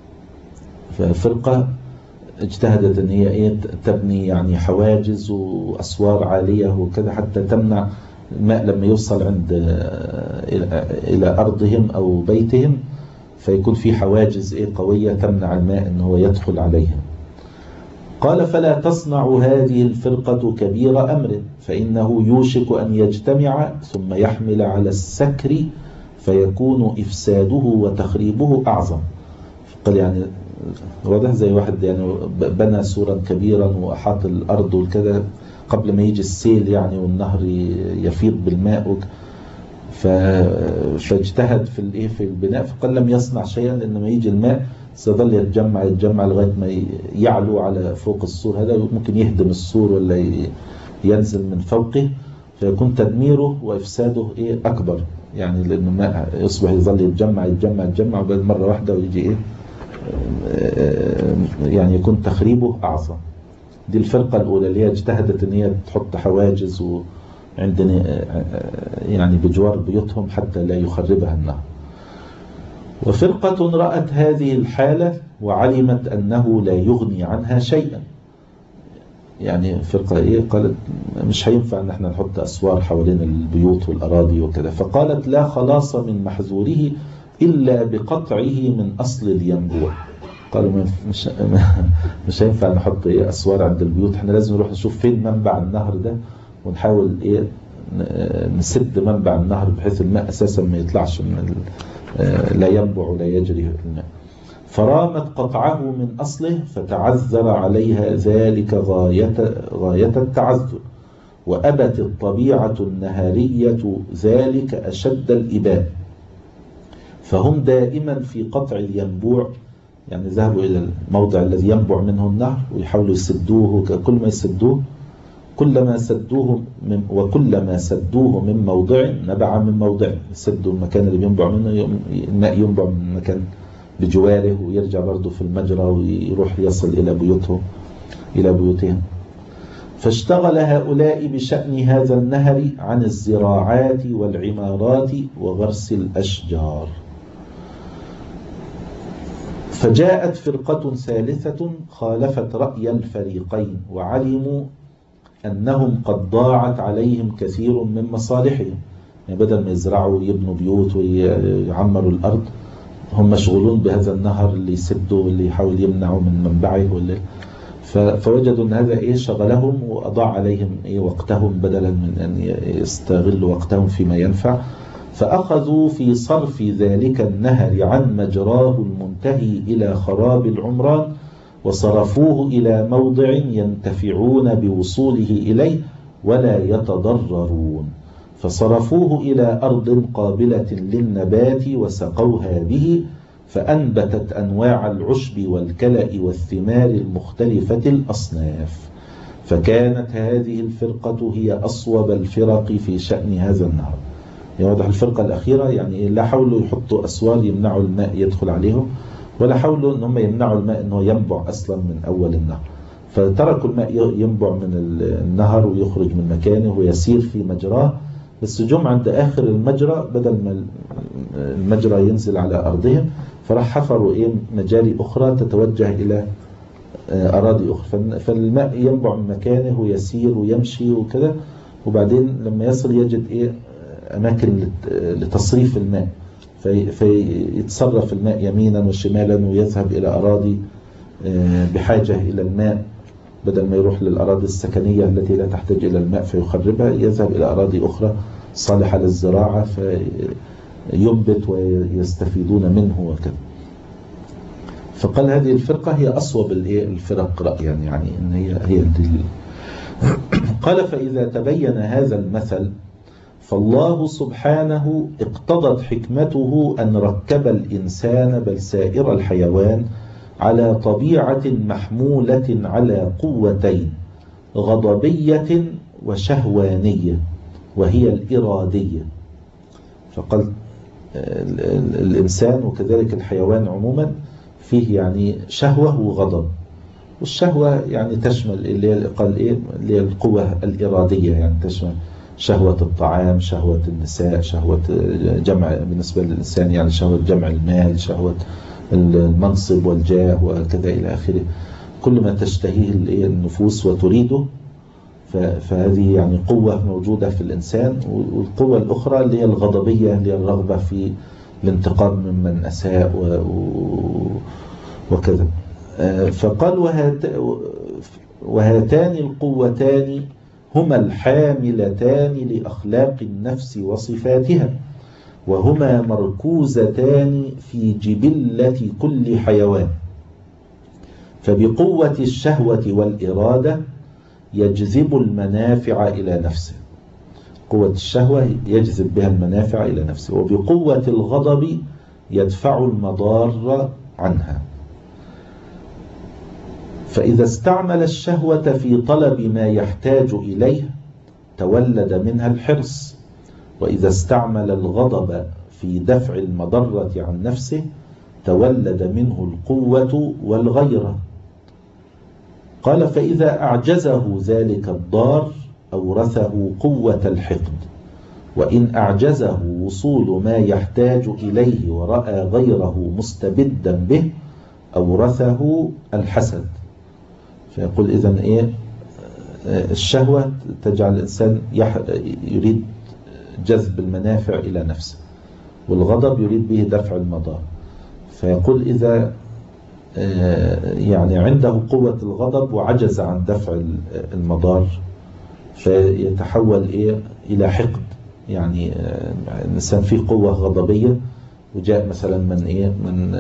ففرقة اجتهدت أن هي إيه تبني يعني حواجز وأسوار عالية وكذا حتى تمنع الماء لما يوصل عند إلى أرضهم أو بيتهم، فيكون في حواجز إيه قوية تمنع الماء أنه يدخل عليهم. قال فلا تصنع هذه الفرقة كبير أمر، فإنه يوشك أن يجتمع ثم يحمل على السكر فيكون إفساده وتخريبه أعظم. قال يعني واضح زي واحد يعني بنى سورا كبيرا وأحاط الأرض والكذا قبل ما يجي السيل يعني والنهر يفيض بالماء، فاجتهد في الايه في البناء، فقال لم يصنع شيئا لأن ما يجي الماء سيظل يتجمع يتجمع لغاية ما يعلو على فوق السور هذا، ممكن يهدم السور ولا ينزل من فوقه، فيكون تدميره وإفساده إيه أكبر يعني، لأن الماء يصبح يظل يتجمع يتجمع يتجمع وبعد مرة واحدة ويجي إيه يعني يكون تخريبه أعظم. دي الفرقة الأولى اللي هي اجتهدت أن هي تحط حواجز وعندنا يعني بجوار بيوتهم حتى لا يخربها النهر. وفرقة رأت هذه الحالة وعلمت أنه لا يغني عنها شيئا، يعني فرقة إيه قالت مش هينفع أن احنا نحط أسوار حوالين البيوت والأراضي وكذا، فقالت لا خلاص من محذوره إلا بقطعه من أصل الينبوع. قالوا مش مش هينفع نحط إيه أسوار عند البيوت، احنا لازم نروح نشوف فين منبع النهر ده ونحاول إيه نسد منبع النهر بحيث الماء أساسا ما يطلعش من لا ينبع ولا يجري الماء. فرامت قطعه من أصله فتعذر عليها ذلك غاية, غاية التعذر، وأبت الطبيعة النهارية ذلك أشد الإباء، فهم دائما في قطع الينبوع يعني ذهبوا إلى الموضع الذي ينبع منه النهر ويحاولوا يسدوه، كل ما يسدوه كلما سدوه من وكلما سدوه من موضع نبع من موضع، يسدوا المكان اللي بينبع منه الماء ينبع من مكان بجواره ويرجع برضه في المجرى ويروح يصل إلى بيوتهم إلى بيوتهم. فاشتغل هؤلاء بشأن هذا النهر عن الزراعات والعمارات وغرس الأشجار. فجاءت فرقة ثالثة خالفت رأي الفريقين، وعلموا أنهم قد ضاعت عليهم كثير من مصالحهم، يعني بدل ما يزرعوا ويبنوا بيوت ويعمروا الأرض هم مشغولون بهذا النهر اللي يسدوا واللي يحاول يمنعوا من منبعه واللي فوجدوا أن هذا إيه شغلهم وأضاع عليهم إيه وقتهم بدلا من أن يستغلوا وقتهم فيما ينفع. فأخذوا في صرف ذلك النهر عن مجراه المنتهي إلى خراب العمران، وصرفوه إلى موضع ينتفعون بوصوله إليه ولا يتضررون، فصرفوه إلى أرض قابلة للنبات وسقوها به، فأنبتت أنواع العشب والكلأ والثمار المختلفة الأصناف. فكانت هذه الفرقة هي أصوب الفرق في شأن هذا النهر. يوضح الفرقة الأخيرة يعني لا حاولوا يحطوا أسوار يمنعوا الماء يدخل عليهم، ولا حاولوا أنهم يمنعوا الماء أنه ينبع أصلا من أول النهر، فتركوا الماء ينبع من النهر ويخرج من مكانه ويسير في مجراه، بس جم عند آخر المجرى بدل ما المجرى ينزل على أرضهم فراح حفروا إيه مجاري أخرى تتوجه إلى أراضي أخرى، فالماء ينبع من مكانه ويسير ويمشي وكذا، وبعدين لما يصل يجد إيه أماكن لتصريف الماء، فيتصرف الماء يمينا وشمالا ويذهب إلى أراضي بحاجة إلى الماء، بدل ما يروح للأراضي السكنية التي لا تحتاج إلى الماء فيخربها يذهب إلى أراضي أخرى صالحة للزراعة فينبت ويستفيدون منه وكذا. فقال هذه الفرقة هي أصوب الفرق رأيا، يعني إن هي هي الدليل. قال فإذا تبين هذا المثل فالله سبحانه اقتضت حكمته أن ركب الإنسان بل سائر الحيوان على طبيعة محمولة على قوتين غضبية وشهوانية، وهي الإرادية. فقال الإنسان وكذلك الحيوان عموما فيه يعني شهوة وغضب، والشهوة يعني تشمل اللي قال إيه اللي القوة الإرادية، يعني تشمل شهوة الطعام، شهوة النساء، شهوة جمع بالنسبة للإنسان يعني شهوة جمع المال، شهوة المنصب والجاه وكذا إلى آخره، كل ما تشتهيه النفوس وتريده فهذه يعني قوة موجودة في الإنسان. والقوة الأخرى اللي هي الغضبية اللي هي الرغبة في الانتقام ممن أساء وكذا. فقال وهات وهاتان القوتان هما الحاملتان لأخلاق النفس وصفاتها، وهما مركوزتان في جبلة كل حيوان. فبقوة الشهوة والإرادة يجذب المنافع إلى نفسه، قوة الشهوة يجذب بها المنافع إلى نفسه، وبقوة الغضب يدفع المضار عنها. فإذا استعمل الشهوة في طلب ما يحتاج إليه تولد منها الحرص، وإذا استعمل الغضب في دفع المضرة عن نفسه تولد منه القوة والغيرة. قال فإذا أعجزه ذلك الضار أورثه قوة الحقد، وإن أعجزه وصول ما يحتاج إليه ورأى غيره مستبدا به أورثه الحسد. فيقول إذن إيه الشهوة تجعل الإنسان يريد جذب المنافع إلى نفسه، والغضب يريد به دفع المضار. فيقول إذا يعني عنده قوة الغضب وعجز عن دفع المضار فيتحول إيه إلى حقد، يعني الإنسان فيه قوة غضبية وجاء مثلا من إيه من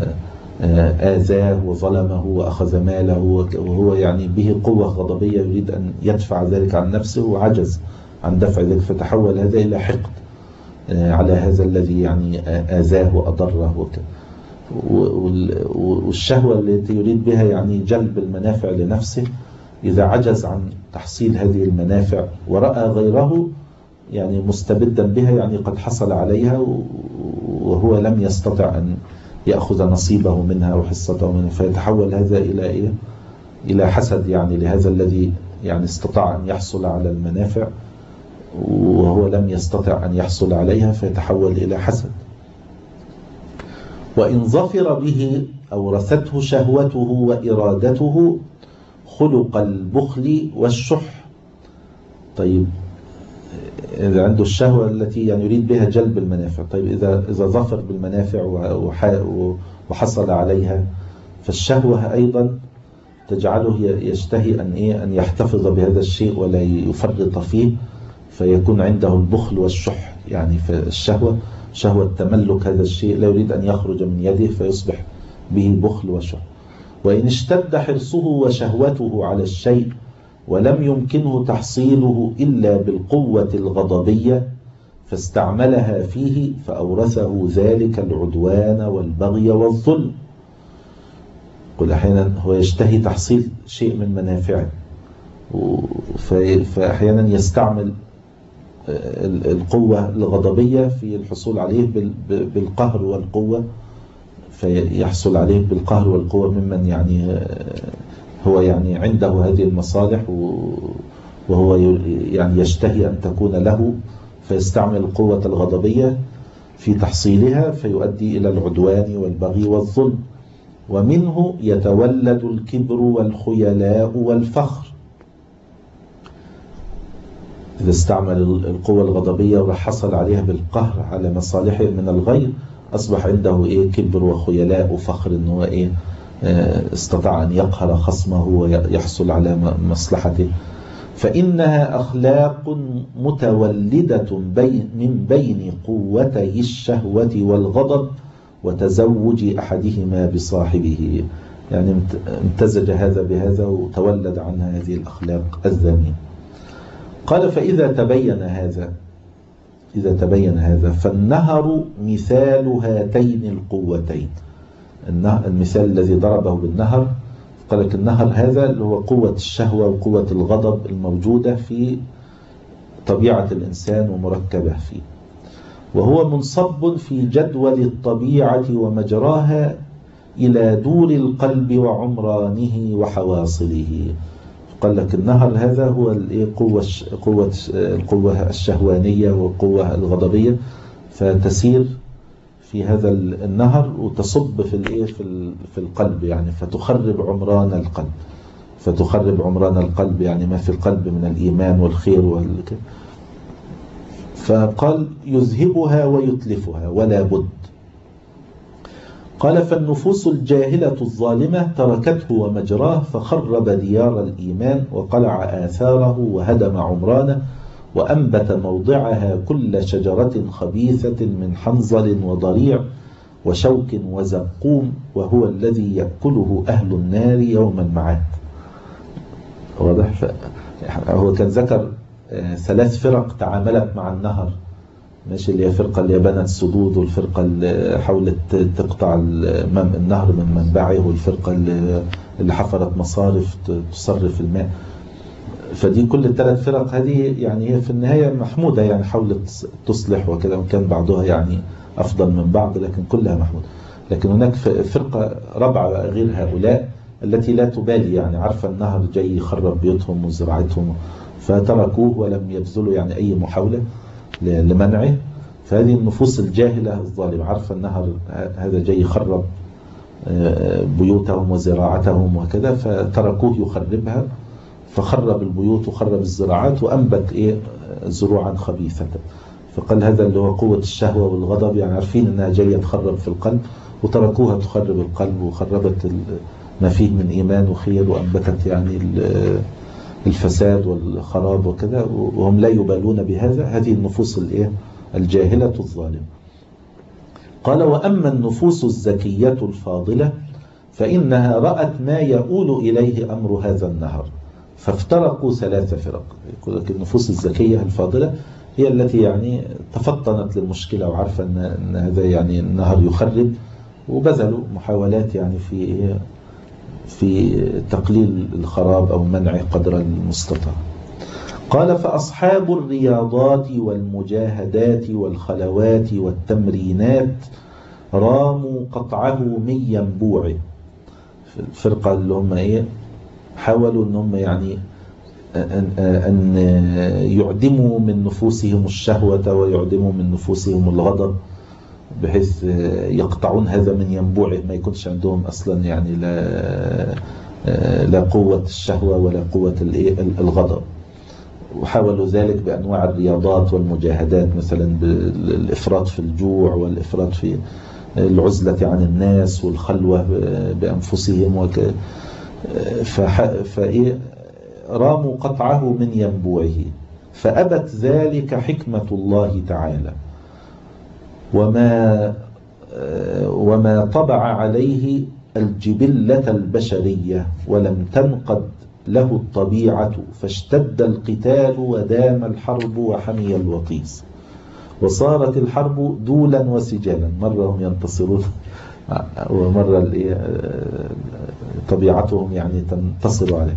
آذاه وظلمه وأخذ ماله وهو يعني به قوة غضبية يريد أن يدفع ذلك عن نفسه وعجز عن دفع ذلك، فتحول هذا إلى حقد على هذا الذي يعني آذاه وأضره وكذا. والشهوة التي يريد بها يعني جلب المنافع لنفسه، إذا عجز عن تحصيل هذه المنافع ورأى غيره يعني مستبدا بها، يعني قد حصل عليها وهو لم يستطع أن يأخذ نصيبه منها وحصته منها، فيتحول هذا إلى إيه؟ إلى حسد يعني لهذا الذي يعني استطاع أن يحصل على المنافع وهو لم يستطع أن يحصل عليها، فيتحول إلى حسد. وإن ظفر به أورثته شهوته وإرادته خلق البخل والشح. طيب إذا عنده الشهوة التي يعني يريد بها جلب المنافع، طيب إذا إذا ظفر بالمنافع وحصل عليها، فالشهوة أيضا تجعله يشتهي أن إيه أن يحتفظ بهذا الشيء ولا يفرط فيه، فيكون عنده البخل والشح. يعني فالشهوة شهوة تملك هذا الشيء، لا يريد أن يخرج من يده فيصبح به بخل وشح. وإن اشتد حرصه وشهوته على الشيء ولم يمكنه تحصيله إلا بالقوة الغضبية فاستعملها فيه فأورثه ذلك العدوان والبغي والظلم. قل أحيانا هو يشتهي تحصيل شيء من منافعه، فأحيانا يستعمل القوة الغضبية في الحصول عليه بالقهر والقوة، فيحصل عليه بالقهر والقوة ممن يعني هو يعني عنده هذه المصالح وهو يعني يشتهي أن تكون له، فيستعمل القوة الغضبية في تحصيلها فيؤدي إلى العدوان والبغي والظلم. ومنه يتولد الكبر والخيلاء والفخر. إذا استعمل القوة الغضبية وحصل عليها بالقهر على مصالحه من الغير، أصبح عنده إيه كبر وخيلاء وفخر، إنه هو إيه استطاع أن يقهر خصمه ويحصل على مصلحته. فإنها أخلاق متولدة بين من بين قوتي الشهوة والغضب وتزوج أحدهما بصاحبه، يعني امتزج هذا بهذا وتولد عنها هذه الأخلاق الذميمة. قال فإذا تبين هذا إذا تبين هذا فالنهر مثال هاتين القوتين. المثال الذي ضربه بالنهر، قال لك النهر هذا اللي هو قوة الشهوة وقوة الغضب الموجودة في طبيعة الإنسان ومركبة فيه، وهو منصب في جدول الطبيعة ومجراها إلى دور القلب وعمرانه وحواصله. قال لك النهر هذا هو القوة قوة القوة الشهوانية والقوة الغضبية، فتسير في هذا النهر وتصب في الايه في في القلب، يعني فتخرب عمران القلب فتخرب عمران القلب يعني ما في القلب من الإيمان والخير والك... فقال يذهبها ويتلفها ولا بد. قال فالنفوس الجاهلة الظالمة تركته ومجراه فخرب ديار الإيمان وقلع آثاره وهدم عمرانه وأنبت موضعها كل شجرة خبيثة من حنظل وضريع وشوك وزقوم، وهو الذي يأكله أهل النار يوم المعاد. واضح؟ هو كان ذكر ثلاث فرق تعاملت مع النهر، ماشي، اللي هي فرقة اللي بنت سدود، والفرقة اللي حاولت تقطع النهر من منبعه، والفرقة اللي حفرت مصارف تصرف الماء. فدي كل الثلاث فرق هذه يعني هي في النهاية محمودة، يعني حاولت تصلح وكذا، وكان بعضها يعني أفضل من بعض، لكن كلها محمودة. لكن هناك فرقة رابعة غير هؤلاء التي لا تبالي، يعني عارفة النهر جاي يخرب بيوتهم وزراعتهم، فتركوه ولم يبذلوا يعني أي محاولة لمنعه. فهذه النفوس الجاهلة الظالمة عارفة النهر هذا جاي يخرب بيوتهم وزراعتهم وكذا، فتركوه يخربها، فخرب البيوت وخرب الزراعات وأنبت إيه زروعا خبيثة. فقال هذا اللي هو قوة الشهوة والغضب، يعني عارفين أنها جاية تخرب في القلب وتركوها تخرب القلب وخربت ما فيه من إيمان وخير، وأنبتت يعني الفساد والخراب وكذا، وهم لا يبالون بهذا. هذه النفوس الإيه الجاهلة الظالمة. قال وأما النفوس الزكية الفاضلة فإنها رأت ما يؤول إليه أمر هذا النهر فافترقوا ثلاث فرق. يقول لك النفوس الزكية الفاضلة هي التي يعني تفطنت للمشكلة وعارفة أن هذا يعني النهر يخرب، وبذلوا محاولات يعني في في تقليل الخراب أو منعه قدر المستطاع. قال فأصحاب الرياضات والمجاهدات والخلوات والتمرينات راموا قطعه من ينبوعه. الفرقة اللي هم إيه حاولوا أن هم يعني أن يعدموا من نفوسهم الشهوة ويعدموا من نفوسهم الغضب، بحيث يقطعون هذا من ينبوعه، ما يكونش عندهم أصلا يعني لا لا قوة الشهوة ولا قوة الغضب. وحاولوا ذلك بأنواع الرياضات والمجاهدات، مثلا بالإفراط في الجوع والإفراط في العزلة عن الناس والخلوة بأنفسهم وك... فح... فإيه راموا قطعه من ينبوعه، فأبت ذلك حكمة الله تعالى وما وما طبع عليه الجبلة البشرية، ولم تنقد له الطبيعة، فاشتد القتال ودام الحرب وحمي الوطيس، وصارت الحرب دولا وسجالا، مرة هم ينتصرون ومرة طبيعتهم يعني تنتصر عليه.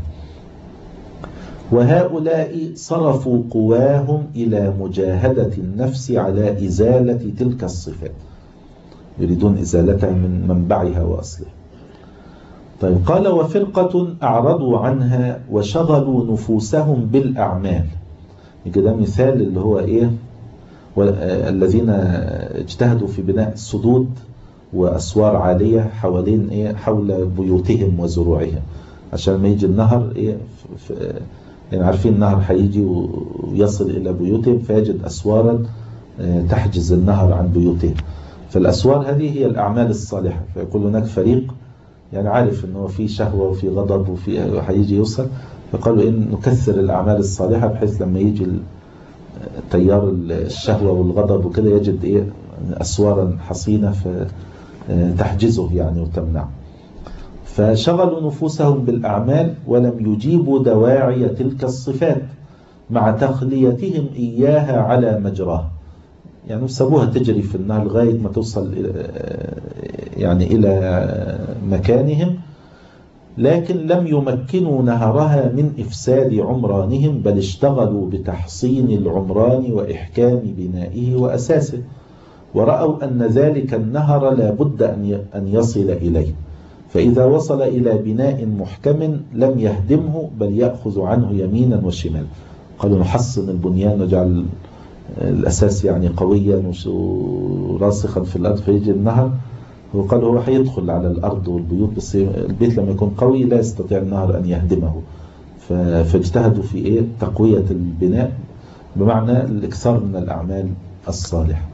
وهؤلاء صرفوا قواهم إلى مجاهدة النفس على إزالة تلك الصفات، يريدون إزالتها من منبعها وأصلها. طيب قال وفرقة أعرضوا عنها وشغلوا نفوسهم بالأعمال. كده مثال اللي هو إيه، الذين اجتهدوا في بناء السدود وأسوار عالية حوالين إيه حول بيوتهم وزروعهم، عشان ما يجي النهر إيه يعني عارفين النهر هيجي ويصل إلى بيوتهم، فيجد أسوارا تحجز النهر عن بيوتهم. فالأسوار هذه هي الأعمال الصالحة. فيكون هناك فريق يعني عارف أنه في شهوة وفي غضب وفي هيجي يوصل، فقالوا إن نكثر الأعمال الصالحة بحيث لما يجي تيار الشهوة والغضب وكده يجد إيه أسوارا حصينة فتحجزه يعني وتمنعه. فشغلوا نفوسهم بالأعمال ولم يجيبوا دواعي تلك الصفات مع تخليتهم إياها على مجراها، يعني سابوها تجري في النهر لغاية ما توصل يعني إلى مكانهم، لكن لم يمكنوا نهرها من إفساد عمرانهم، بل اشتغلوا بتحصين العمران وإحكام بنائه وأساسه، ورأوا أن ذلك النهر لا بد أن يصل إليه، فإذا وصل إلى بناء محكم لم يهدمه بل يأخذ عنه يمينا وشمالا. قالوا نحصن البنيان وجعل الأساس يعني قويا وراسخا في الأرض، فيجي النهر وقال هو هيدخل على الأرض والبيوت، بس البيت لما يكون قوي لا يستطيع النهر أن يهدمه. فاجتهدوا في إيه تقوية البناء بمعنى الإكثار من الأعمال الصالحة.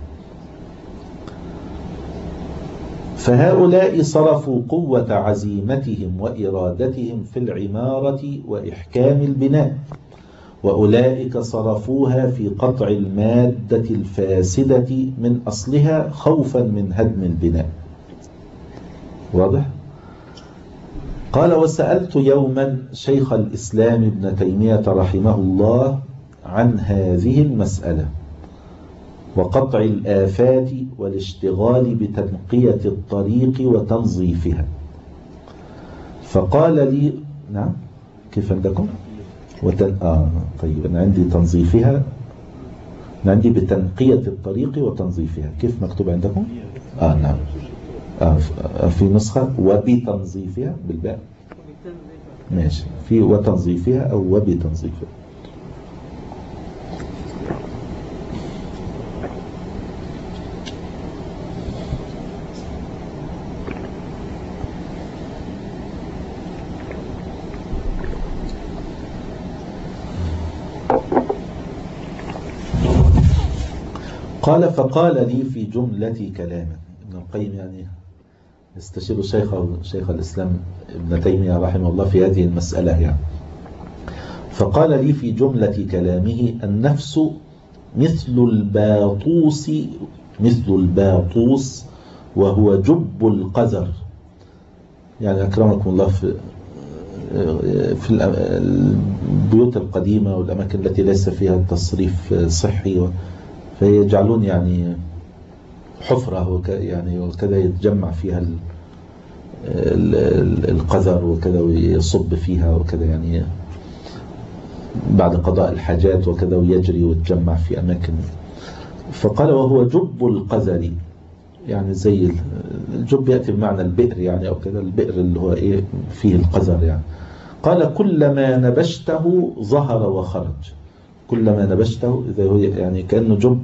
فهؤلاء صرفوا قوة عزيمتهم وإرادتهم في العمارة وإحكام البناء، وأولئك صرفوها في قطع المادة الفاسدة من أصلها خوفا من هدم البناء. واضح؟ قال وسألت يوما شيخ الإسلام ابن تيمية رحمه الله عن هذه المسألة وقطع الآفات والاشتغال بتنقية الطريق وتنظيفها، فقال لي نعم كيف عندكم؟ وتن... آه طيب أنا عندي تنظيفها، أنا عندي بتنقية الطريق وتنظيفها، كيف مكتوب عندكم؟ آه نعم آه في نسخة وبتنظيفها بالباء، ماشي، في وتنظيفها أو وبتنظيفها. قال فقال لي في جملة كلامه، ابن القيم يعني يستشير شيخ شيخ الإسلام ابن تيمية رحمه الله في هذه المسألة يعني. فقال لي في جملة كلامه النفس مثل الباطوس مثل الباطوس وهو جب القذر، يعني أكرمكم الله في في البيوت القديمة والأماكن التي ليس فيها تصريف صحي، فيجعلون يعني حفرة وك يعني وكذا يتجمع فيها ال ال القذر وكذا ويصب فيها وكذا يعني بعد قضاء الحاجات وكذا ويجري ويتجمع في أماكن. فقال وهو جب القذر، يعني زي الجب يأتي بمعنى البئر يعني أو كذا، البئر اللي هو إيه فيه القذر يعني. قال كلما نبشته ظهر وخرج، كلما نبشته إذا هو يعني كأنه جب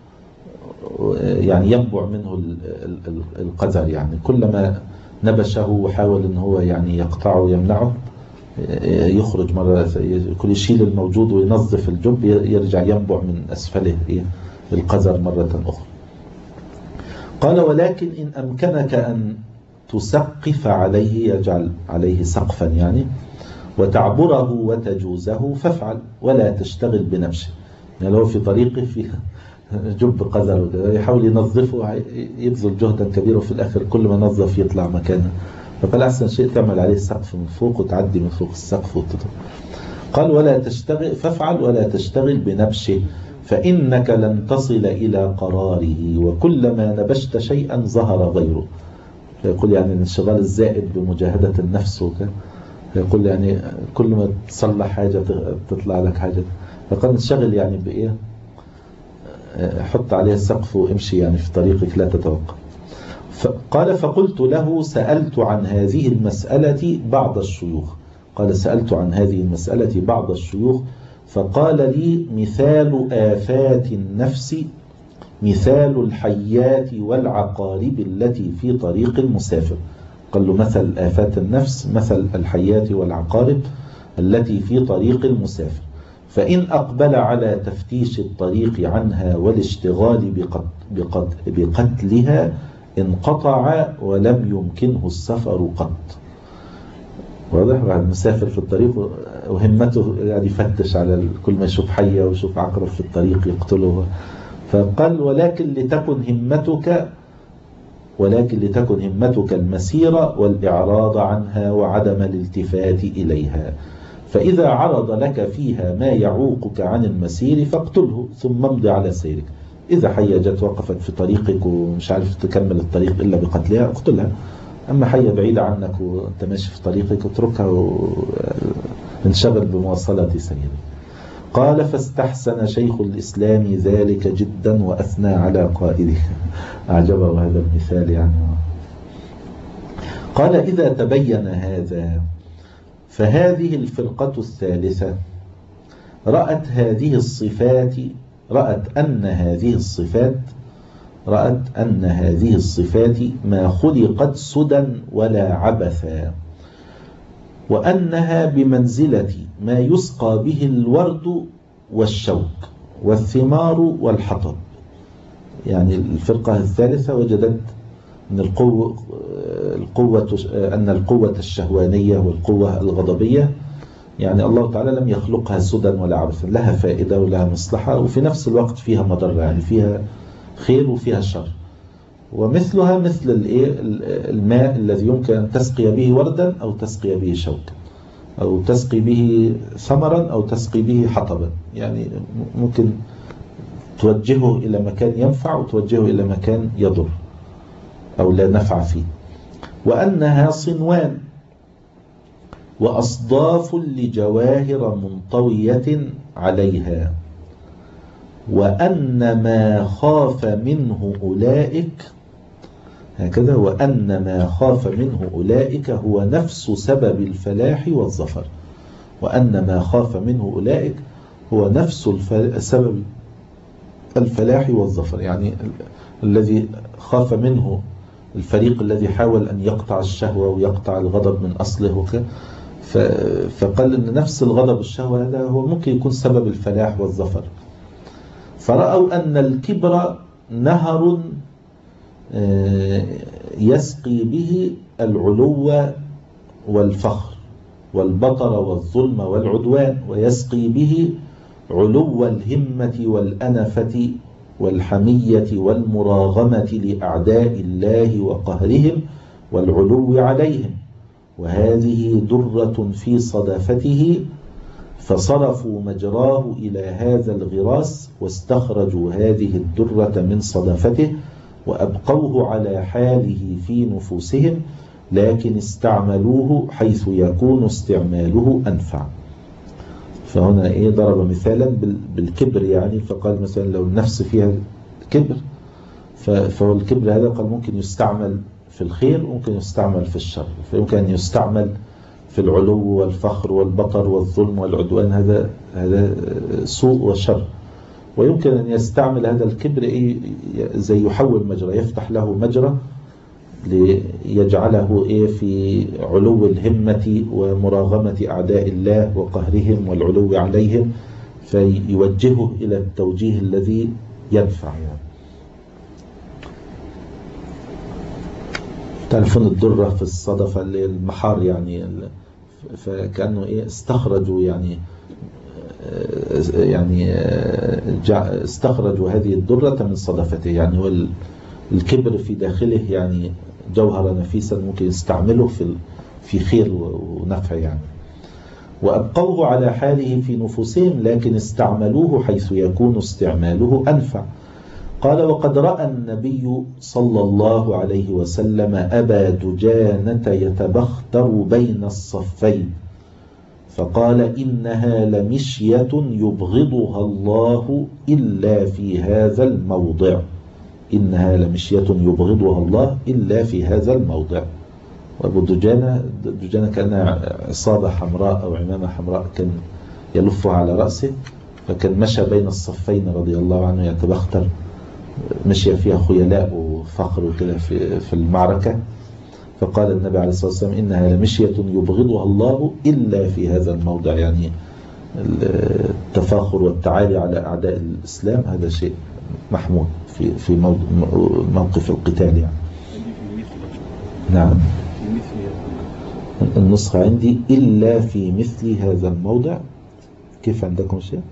يعني ينبع منه القذر، يعني كلما نبشه وحاول ان هو يعني يقطعه ويمنعه يخرج مرة، كل يشيل الموجود وينظف الجب يرجع ينبع من أسفله القذر مرة أخرى. قال ولكن إن أمكنك أن تسقف عليه، يجعل عليه سقفا يعني، وتعبره وتجوزه فافعل ولا تشتغل بنفسه. يعني لو في طريقه في جب قذر يحاول ينظفه يبذل جهدا كبيرا وفي الآخر كل ما نظف يطلع مكانه. فقال أحسن شيء تعمل عليه سقف من فوق وتعدي من فوق السقف وتطلع. قال ولا تشتغل فافعل ولا تشتغل بنبشه فإنك لن تصل إلى قراره، وكلما نبشت شيئا ظهر غيره. فيقول يعني الانشغال الزائد بمجاهدة النفس وكذا، يقول يعني كل ما تصلح حاجة تطلع لك حاجة. فقال انشغل يعني بإيه، حط عليه السقف وامشي يعني في طريقك لا تتوقف. قال فقلت له سألت عن هذه المسألة بعض الشيوخ، قال سألت عن هذه المسألة بعض الشيوخ فقال لي مثال آفات النفس مثال الحيات والعقارب التي في طريق المسافر. قال له مثل آفات النفس مثل الحيات والعقارب التي في طريق المسافر، فإن أقبل على تفتيش الطريق عنها والاشتغال بقت بقتلها انقطع ولم يمكنه السفر قط. واضح؟ بعد مسافر في الطريق وهمته يعني يفتش على كل ما يشوف حية ويشوف عقرب في الطريق يقتله. فقال ولكن لتكن همتك ولكن لتكن همتك المسير والإعراض عنها وعدم الالتفات إليها، فإذا عرض لك فيها ما يعوقك عن المسير فاقتله ثم امضي على سيرك. إذا حية جت وقفت في طريقك ومش عارف تكمل الطريق إلا بقتلها اقتلها، أما حية بعيدة عنك وأنت ماشي في طريقك اتركها وانشغل بمواصلة سيرك. قال فاستحسن شيخ الإسلام ذلك جدا وأثنى على قائله. أعجبه هذا المثال يعني. قال إذا تبين هذا فهذه الفرقة الثالثة رأت هذه الصفات رأت أن هذه الصفات رأت أن هذه الصفات ما خلقت سدى ولا عبثا، وأنها بمنزلة ما يسقى به الورد والشوك والثمار والحطب. يعني الفرقة الثالثة وجدت أن القوة, القوة أن القوة الشهوانية والقوة الغضبية يعني الله تعالى لم يخلقها سدى ولا عبثا، لها فائدة ولها مصلحة وفي نفس الوقت فيها مضرة، يعني فيها خير وفيها شر. ومثلها مثل الماء الذي يمكن أن تسقي به وردا أو تسقي به شوكا أو تسقي به ثمرا أو تسقي به حطبا، يعني ممكن توجهه إلى مكان ينفع وتوجهه إلى مكان يضر أو لا نفع فيه. وأنها صنوان وأصداف لجواهر منطوية عليها، وأن ما خاف منه أولئك هكذا وأن ما خاف منه أولئك هو نفس سبب الفلاح والظفر. وأن ما خاف منه أولئك هو نفس سبب الفلاح والظفر، يعني الذي خاف منه الفريق الذي حاول أن يقطع الشهوة ويقطع الغضب من أصله، فقال أن نفس الغضب والشهوة هذا هو ممكن يكون سبب الفلاح والظفر. فرأوا أن الكبر نهر يسقي به العلو والفخر والبطر والظلم والعدوان، ويسقي به علو الهمة والأنفة والحمية والمراغمة لأعداء الله وقهرهم والعلو عليهم، وهذه درة في صدفته، فصرفوا مجراه إلى هذا الغراس واستخرجوا هذه الدرة من صدفته وأبقوه على حاله في نفوسهم لكن استعملوه حيث يكون استعماله أنفع. فهنا إيه ضرب مثالا بالكبر يعني، فقال مثلا لو النفس فيها كبر فهو الكبر هذا قال ممكن يستعمل في الخير وممكن يستعمل في الشر، فيمكن أن يستعمل في العلو والفخر والبطر والظلم والعدوان، هذا هذا سوء وشر، ويمكن أن يستعمل هذا الكبر إيه زي يحول مجرى، يفتح له مجرى ليجعله إيه في علو الهمة ومراغمة أعداء الله وقهرهم والعلو عليهم، فيوجهه إلى التوجيه الذي ينفع يعني. تعرفون الدرة في الصدفة اللي المحار يعني، فكأنه إيه استخرجوا يعني يعني استخرجوا هذه الدرة من صدفته يعني، والكبر في داخله يعني جوهر نفيسا ممكن يستعمله في في خير ونفع يعني. وأبقوه على حاله في نفوسهم لكن استعملوه حيث يكون استعماله أنفع. قال وقد رأى النبي صلى الله عليه وسلم أبا دجانة يتبختر بين الصفين فقال إنها لمشية يبغضها الله إلا في هذا الموضع، إنها لمشية يبغضها الله إلا في هذا الموضع. وأبو دجانة دجانة كأنها عصابة حمراء أو عمامة حمراء كان يلفها على رأسه، فكان مشى بين الصفين رضي الله عنه يتبختر، مشي فيها خيلاء وفخر وكده في في المعركة. فقال النبي عليه الصلاة والسلام إنها لمشية يبغضها الله إلا في هذا الموضع، يعني التفاخر والتعالي على أعداء الإسلام هذا شيء محمود في في موقف القتال يعني. نعم النسخة عندي إلا في مثل هذا الموضع. كيف عندكم شيء؟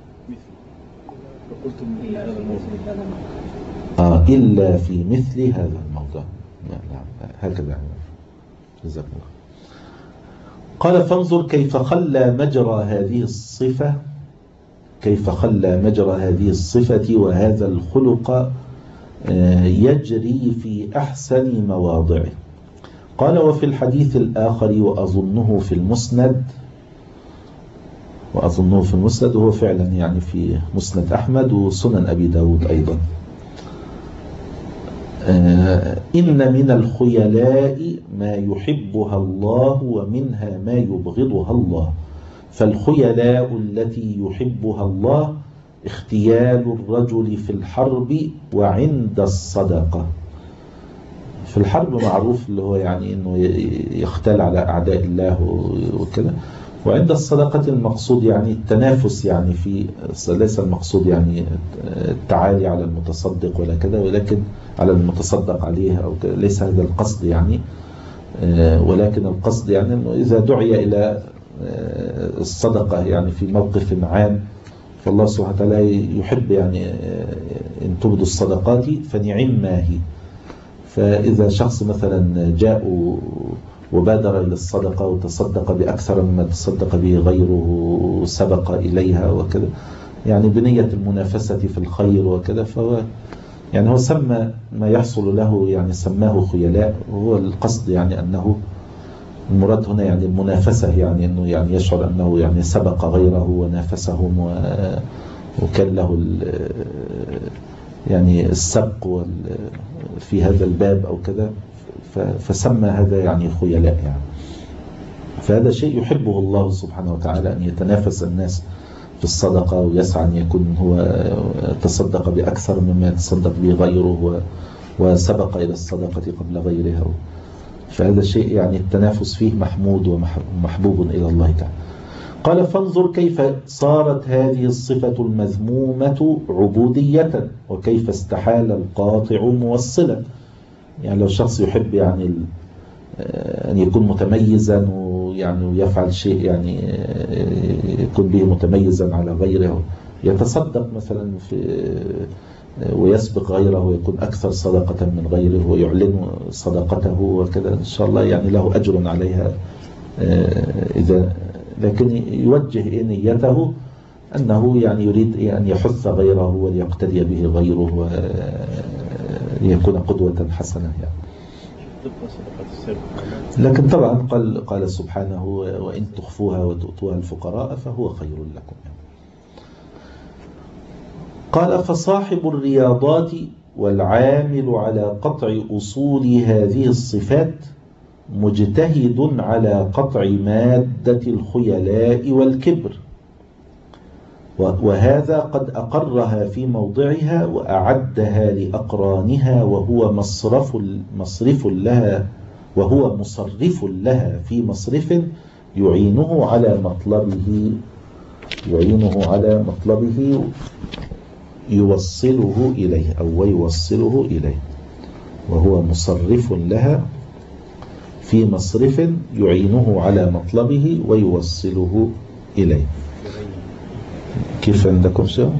آه إلا في مثل هذا الموضع. نعم هكذا يعني. جزاكم الله. قال فانظر كيف خلى مجرى هذه الصفة كيف خلى مجرى هذه الصفة وهذا الخلق يجري في أحسن مواضعه. قال وفي الحديث الآخر وأظنه في المسند وأظنه في المسند وهو فعلا يعني في مسند أحمد وسنن أبي داود أيضا، إن من الخيلاء ما يحبها الله ومنها ما يبغضها الله، فالخيلاء التي يحبها الله اختيال الرجل في الحرب وعند الصدقة. في الحرب معروف اللي هو يعني انه يختال على اعداء الله وكذا، وعند الصدقة المقصود يعني التنافس يعني في، ليس المقصود يعني التعالي على المتصدق ولا كذا، ولكن على المتصدق عليه أو كذا، ليس هذا القصد يعني، ولكن القصد يعني انه اذا دعي الى الصدقة يعني في موقف عام فالله سبحانه وتعالى يحب يعني ان تبدوا الصدقات فنعم ما هي. فإذا شخص مثلا جاء وبادر إلى الصدقة وتصدق بأكثر مما تصدق به غيره سبق إليها وكذا، يعني بنية المنافسة في الخير وكذا، فهو يعني هو سمى ما يحصل له يعني سماه خيلاء، وهو القصد يعني أنه المراد هنا يعني المنافسة، يعني أنه يعني يشعر أنه يعني سبق غيره ونافسهم وكان له يعني السبق في هذا الباب أو كذا، فسمى هذا يعني خيلاء يعني. فهذا شيء يحبه الله سبحانه وتعالى، أن يتنافس الناس في الصدقة ويسعى أن يكون هو تصدق بأكثر مما يتصدق به غيره وسبق إلى الصدقة قبل غيرها. فهذا شيء يعني التنافس فيه محمود ومحبوب إلى الله تعالى. قال فانظر كيف صارت هذه الصفة المذمومة عبودية وكيف استحال القاطع موصلا. يعني لو شخص يحب يعني أن يكون متميزا ويعني ويفعل شيء يعني يكون به متميزا على غيره، يتصدق مثلا في ويسبق غيره ويكون أكثر صدقة من غيره ويعلن صدقته وكذا، إن شاء الله يعني له أجر عليها إذا، لكن يوجه نيته أنه يعني يريد أن يحث غيره وليقتدي به غيره ليكون قدوة حسنة يعني. لكن طبعا قال قال سبحانه وإن تخفوها وتؤتوها الفقراء فهو خير لكم يعني. قال فصاحب الرياضات والعامل على قطع أصول هذه الصفات مجتهد على قطع مادة الخيلاء والكبر، وهذا قد أقرها في موضعها وأعدها لأقرانها، وهو مصرف مصرف لها وهو مصرف لها في مصرف يعينه على مطلبه يعينه على مطلبه يوصله إليه أو ويوصله إليه، وهو مصرف لها في مصرف يعينه على مطلبه ويوصله إليه. كيف عندكم شيء؟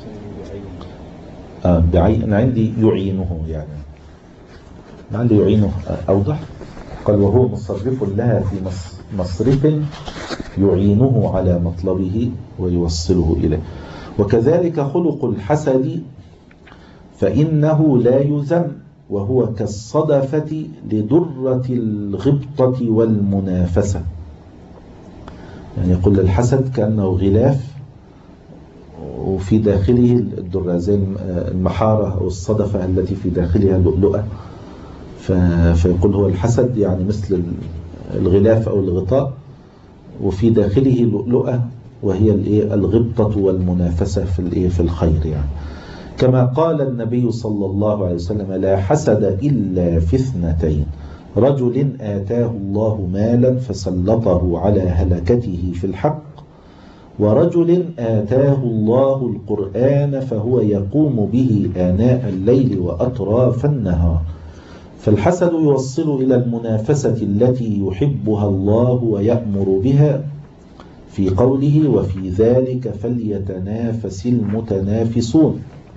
آه بعين. أنا عندي يعينه يعني عندي يعينه أوضح. قال وهو مصرف لها في مصرف يعينه على مطلبه ويوصله إليه. وكذلك خلق الحسد فإنه لا يذم، وهو كالصدفة لدرة الغبطة والمنافسة. يعني يقول الحسد كأنه غلاف وفي داخله الدرة زي المحارة أو الصدفة التي في داخلها لؤلؤة، فيقول هو الحسد يعني مثل الغلاف أو الغطاء وفي داخله لؤلؤة وهي الغبطة والمنافسة في في الخير يعني. كما قال النبي صلى الله عليه وسلم لا حسد إلا في اثنتين: رجل آتاه الله مالا فسلطه على هلكته في الحق، ورجل آتاه الله القرآن فهو يقوم به آناء الليل وأطراف النهار. فالحسد يوصل إلى المنافسة التي يحبها الله ويأمر بها في قوله وفي ذلك فليتنافس المتنافسون.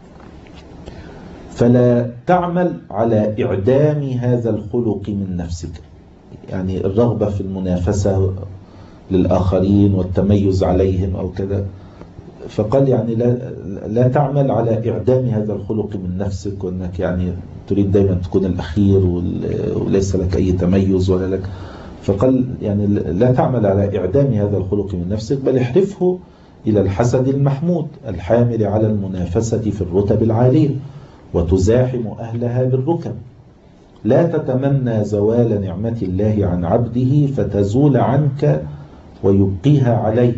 فلا تعمل على إعدام هذا الخلق من نفسك، يعني الرغبة في المنافسة للآخرين والتميز عليهم أو كذا. فقال يعني لا, لا تعمل على إعدام هذا الخلق من نفسك، وأنك يعني تريد دائما تكون الأخير وليس لك أي تميز ولا لك. فقال يعني لا تعمل على إعدام هذا الخلق من نفسك، بل احرفه إلى الحسد المحمود الحامل على المنافسة في الرتب العالية وتزاحم أهلها بالركب. لا تتمنى زوال نعمة الله عن عبده فتزول عنك ويبقيها عليه.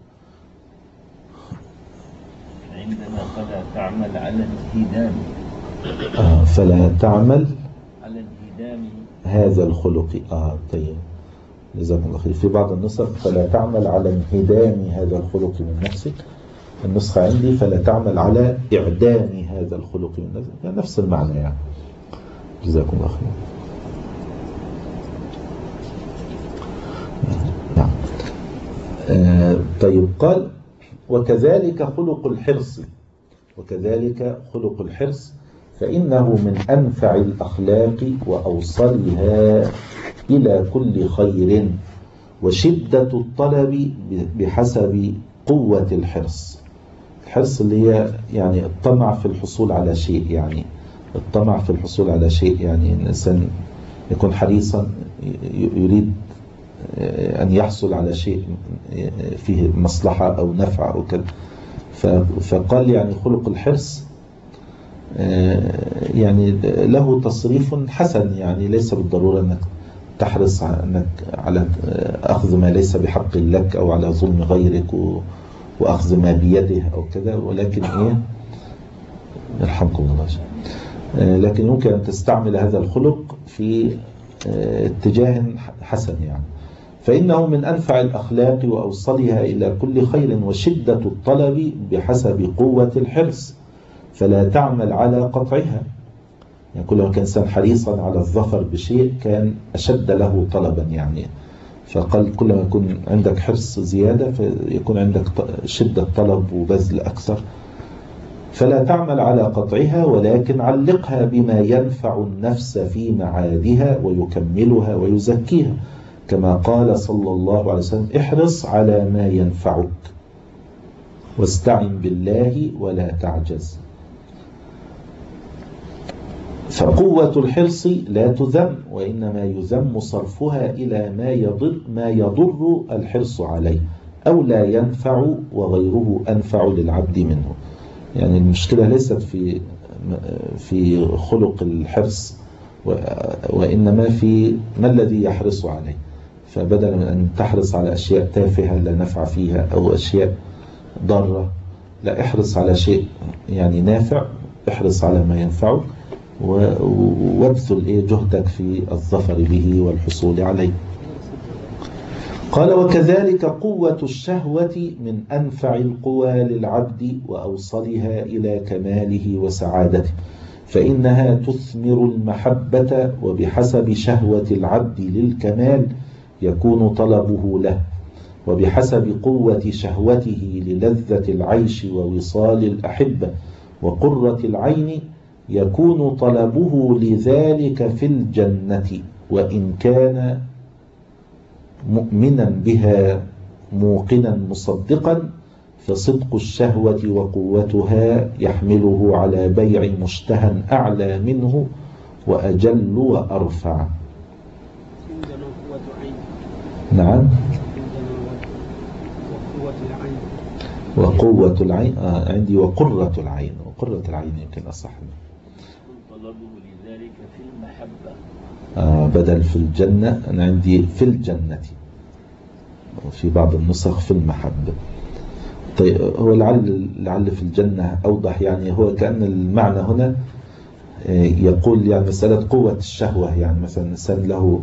عندنا فلا تعمل على انهدام آه فلا تعمل على انهدام هذا الخلق. آه طيب جزاكم الله خير. في بعض النسخ فلا تعمل على انهدام هذا الخلق من نفسك، النسخة عندي فلا تعمل على إعدام هذا الخلق من نفسك، يعني نفس المعنى يعني. جزاكم الله خير. نعم. آه طيب قال وكذلك خلق الحرص وكذلك خلق الحرص فإنه من أنفع الأخلاق وأوصلها إلى كل خير، وشدة الطلب بحسب قوة الحرص. الحرص اللي هي يعني الطمع في الحصول على شيء، يعني الطمع في الحصول على شيء يعني الإنسان يكون حريصا يريد أن يحصل على شيء فيه مصلحة أو نفع أو كذا. فقال يعني خلق الحرص يعني له تصريف حسن، يعني ليس بالضرورة أنك تحرص أنك على أخذ ما ليس بحق لك أو على ظلم غيرك وأخذ ما بيده أو كذا، ولكن إيه يرحمكم الله، لكن يمكن أن تستعمل هذا الخلق في اتجاه حسن يعني. فإنه من أنفع الأخلاق وأوصلها إلى كل خير، وشدة الطلب بحسب قوة الحرص، فلا تعمل على قطعها. يعني كل ما كان إنسان حريصا على الظفر بشيء كان أشد له طلبا يعني. فقال كل ما يكون عندك حرص زيادة فيكون عندك شدة طلب وبذل أكثر. فلا تعمل على قطعها، ولكن علقها بما ينفع النفس في معادها ويكملها ويزكيها، كما قال صلى الله عليه وسلم احرص على ما ينفعك واستعن بالله ولا تعجز. فقوة الحرص لا تذم، وإنما يذم صرفها إلى ما يضر ما يضر الحرص عليه أو لا ينفع وغيره أنفع للعبد منه. يعني المشكلة ليست في في خلق الحرص، وإنما في ما الذي يحرص عليه. فبدلا من أن تحرص على أشياء تافهة لا نفع فيها أو أشياء ضارة، لا، احرص على شيء يعني نافع، احرص على ما ينفعك وابذل ايه جهدك في الظفر به والحصول عليه. قال: وكذلك قوة الشهوة من أنفع القوى للعبد وأوصلها إلى كماله وسعادته، فإنها تثمر المحبة، وبحسب شهوة العبد للكمال يكون طلبه له، وبحسب قوة شهوته للذة العيش ووصال الأحبة وقرة العين يكون طلبه لذلك في الجنة، وإن كان مؤمنا بها موقنا مصدقا، فصدق الشهوة وقوتها يحمله على بيع مشتهى أعلى منه وأجل وأرفع. نعم. وقوة العين آه عندي وقرة العين، وقرة العين يمكن أصح. طلبه لذلك في المحبة آه بدل في الجنة، أنا عندي في الجنة، وفي بعض النسخ في المحبة. طيب هو لعل لعل في الجنة أوضح، يعني هو كأن المعنى هنا يقول يعني مسألة قوة الشهوة، يعني مثلا الإنسان له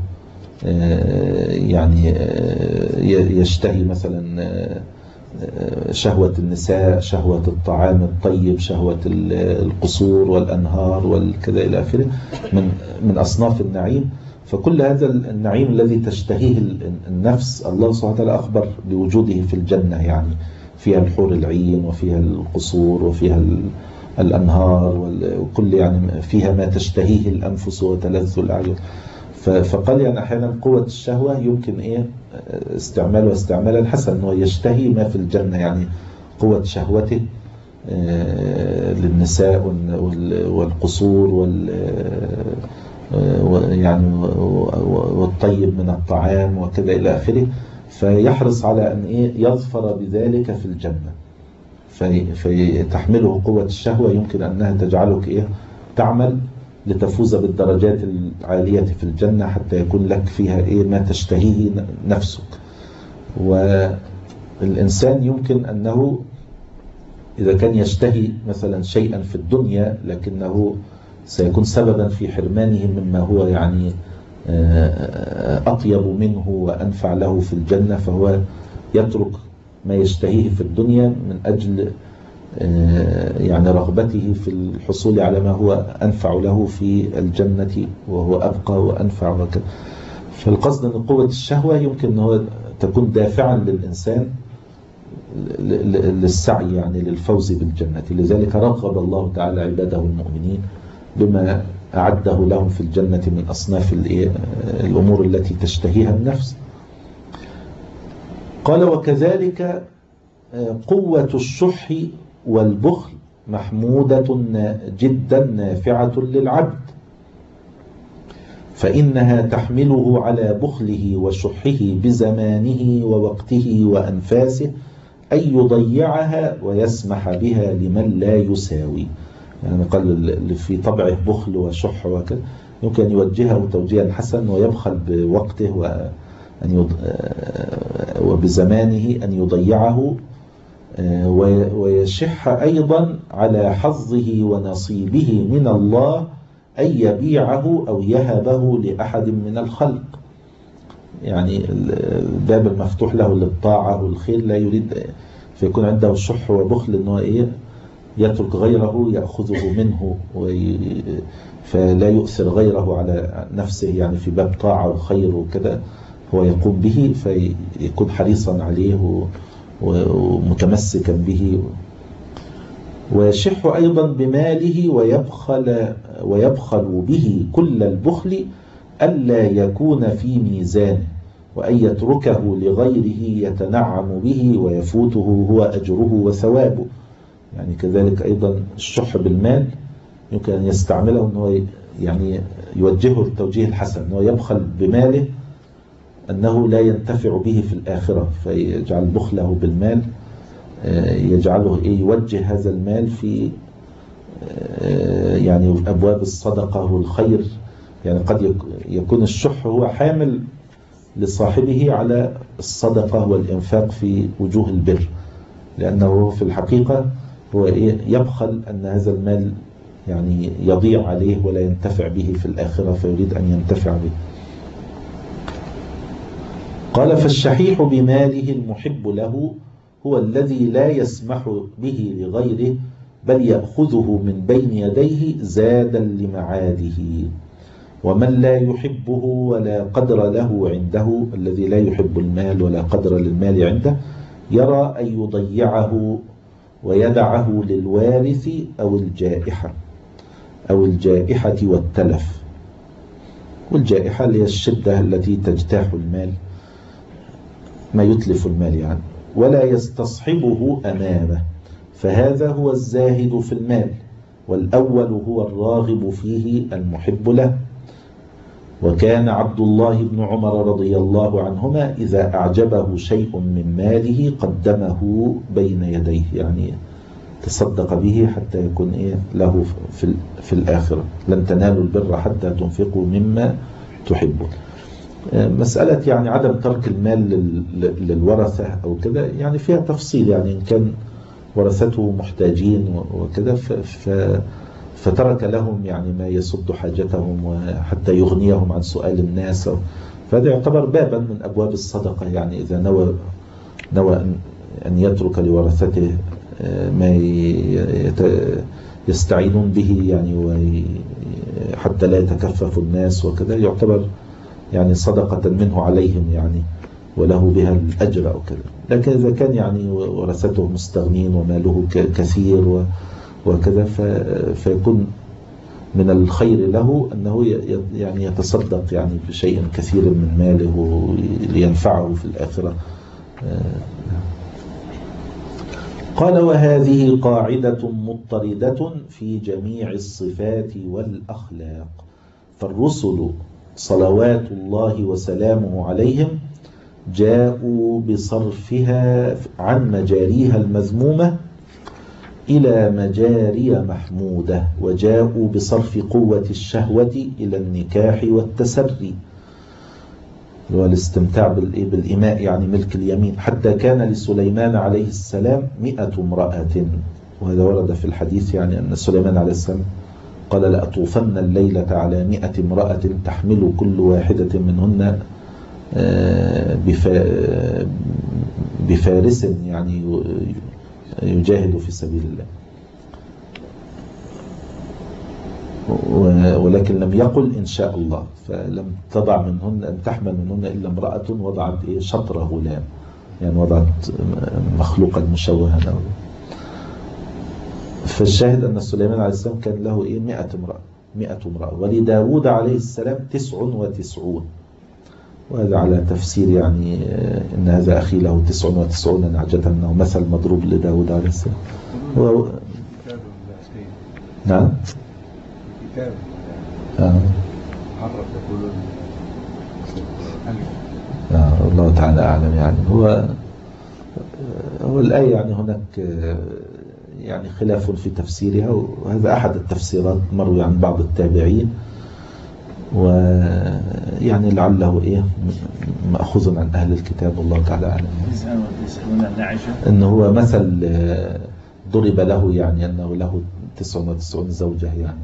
يعني يشتهي مثلا شهوة النساء، شهوة الطعام الطيب، شهوة القصور والأنهار والكذا إلى آخره من من أصناف النعيم. فكل هذا النعيم الذي تشتهيه النفس الله سبحانه وتعالى أخبر بوجوده في الجنة، يعني فيها الحور العين وفيها القصور وفيها الأنهار وكل يعني فيها ما تشتهيه الأنفس وتلذ الأعين. فقال يعني أحيانا قوة الشهوة يمكن إيه استعمالها استعمالا حسنا، أنه يشتهي ما في الجنة، يعني قوة شهوته للنساء والقصور وال يعني والطيب من الطعام وكذا إلى آخره، فيحرص على أن إيه يظفر بذلك في الجنة. فتحمله قوة الشهوة يمكن أنها تجعلك إيه تعمل لتفوز بالدرجات العالية في الجنة، حتى يكون لك فيها إيه ما تشتهيه نفسك. والإنسان يمكن أنه إذا كان يشتهي مثلا شيئا في الدنيا لكنه سيكون سببا في حرمانه مما هو يعني أطيب منه وأنفع له في الجنة، فهو يترك ما يشتهيه في الدنيا من أجل يعني رغبته في الحصول على ما هو أنفع له في الجنة وهو أبقى وأنفع وكذا. فالقصد أن قوة الشهوة يمكن أن هو تكون دافعا للإنسان للسعي يعني للفوز بالجنة. لذلك رغب الله تعالى عباده المؤمنين بما أعده لهم في الجنة من أصناف الأمور التي تشتهيها النفس. قال: وكذلك قوة الشح والبخل محمودة جدا نافعة للعبد، فإنها تحمله على بخله وشحه بزمانه ووقته وأنفاسه أن يضيعها ويسمح بها لمن لا يساوي. يعني قال في طبعه بخل وشح وكذا يمكن أن يوجهه توجيها حسنا ويبخل بوقته وأن وبزمانه أن يضيعه، ويشح أيضا على حظه ونصيبه من الله أن يبيعه أو يهبه لأحد من الخلق. يعني الباب المفتوح له للطاعة والخير لا يريد، فيكون عنده شح وبخل أنه إيه يترك غيره يأخذه منه، فلا يؤثر غيره على نفسه يعني في باب طاعة وخير وكذا هو يقوم به، فيكون حريصا عليه ومتمسكا به. ويشح أيضا بماله ويبخل ويبخل به كل البخل ألا يكون في ميزانه، وأن يتركه لغيره يتنعم به ويفوته هو أجره وثوابه. يعني كذلك أيضا الشح بالمال يمكن أن يستعمله أنه يعني يوجهه التوجيه الحسن، أنه يبخل بماله أنه لا ينتفع به في الآخرة، فيجعل بخله بالمال يجعله إيه يوجه هذا المال في يعني أبواب الصدقة والخير. يعني قد يكون الشح هو حامل لصاحبه على الصدقة والإنفاق في وجوه البر، لأنه في الحقيقة هو إيه يبخل أن هذا المال يعني يضيع عليه ولا ينتفع به في الآخرة، فيريد أن ينتفع به. قال فالشحيح بماله المحب له هو الذي لا يسمح به لغيره، بل يأخذه من بين يديه زادا لمعاده. ومن لا يحبه ولا قدر له عنده، الذي لا يحب المال ولا قدر للمال عنده، يرى أن يضيعه ويدعه للوارث أو الجائحة أو الجائحة والتلف. والجائحة هي الشدة التي تجتاح المال، ما يتلف المال يعني، ولا يستصحبه أمامه، فهذا هو الزاهد في المال، والأول هو الراغب فيه المحب له. وكان عبد الله بن عمر رضي الله عنهما إذا أعجبه شيء من ماله قدمه بين يديه، يعني تصدق به حتى يكون إيه له في, في الآخرة. لن تنالوا البر حتى تنفقوا مما تحبون. مسألة يعني عدم ترك المال للورثة أو كذا يعني فيها تفصيل، يعني إن كان ورثته محتاجين وكذا فترك لهم يعني ما يسد حاجتهم وحتى يغنيهم عن سؤال الناس، فهذا يعتبر بابا من أبواب الصدقة. يعني إذا نوى نوى أن يترك لورثته ما يستعينون به يعني حتى لا يتكفف الناس وكذا، يعتبر يعني صدقة منه عليهم يعني وله بها الأجر أو كذا. لكن إذا كان يعني ورثته مستغنين وماله كثير وكذا فيكون من الخير له أنه يعني يتصدق يعني بشيء كثير من ماله لينفعه في الآخرة. قال وهذه قاعدة مضطردة في جميع الصفات والأخلاق، فالرسل صلوات الله وسلامه عليهم جاءوا بصرفها عن مجاريها المذمومة إلى مجاري محمودة، وجاءوا بصرف قوة الشهوة إلى النكاح والتسري والاستمتاع بالإماء يعني ملك اليمين، حتى كان لسليمان عليه السلام مئة امرأة. وهذا ورد في الحديث يعني أن سليمان عليه السلام قال لأطوفن الليلة على مئة امرأة تحمل كل واحدة منهن بفارس يعني يجاهد في سبيل الله. ولكن لم يقل إن شاء الله، فلم تضع منهن أن تحمل منهن إلا امرأة وضعت إيه شطر غلام، يعني وضعت مخلوقا مشوها. فالشاهد أن سليمان عليه السلام كان له إيه مئة امرأة مئة امرأة ولداود عليه السلام تسع وتسعون. وهذا على تفسير يعني إن هذا أخي له تسع وتسعون نعجة، أنه مثل مضروب لداود عليه السلام. هو نعم كتاب آه. عرف يقولون آه. الله تعالى أعلم. يعني هو هو الآية يعني هناك يعني خلاف في تفسيرها، وهذا أحد التفسيرات مروي عن بعض التابعين، ويعني لعله إيه مأخوذ عن أهل الكتاب والله تعالى أعلم. إنه هو مثل ضرب له يعني أنه له تسع وتسعون زوجة يعني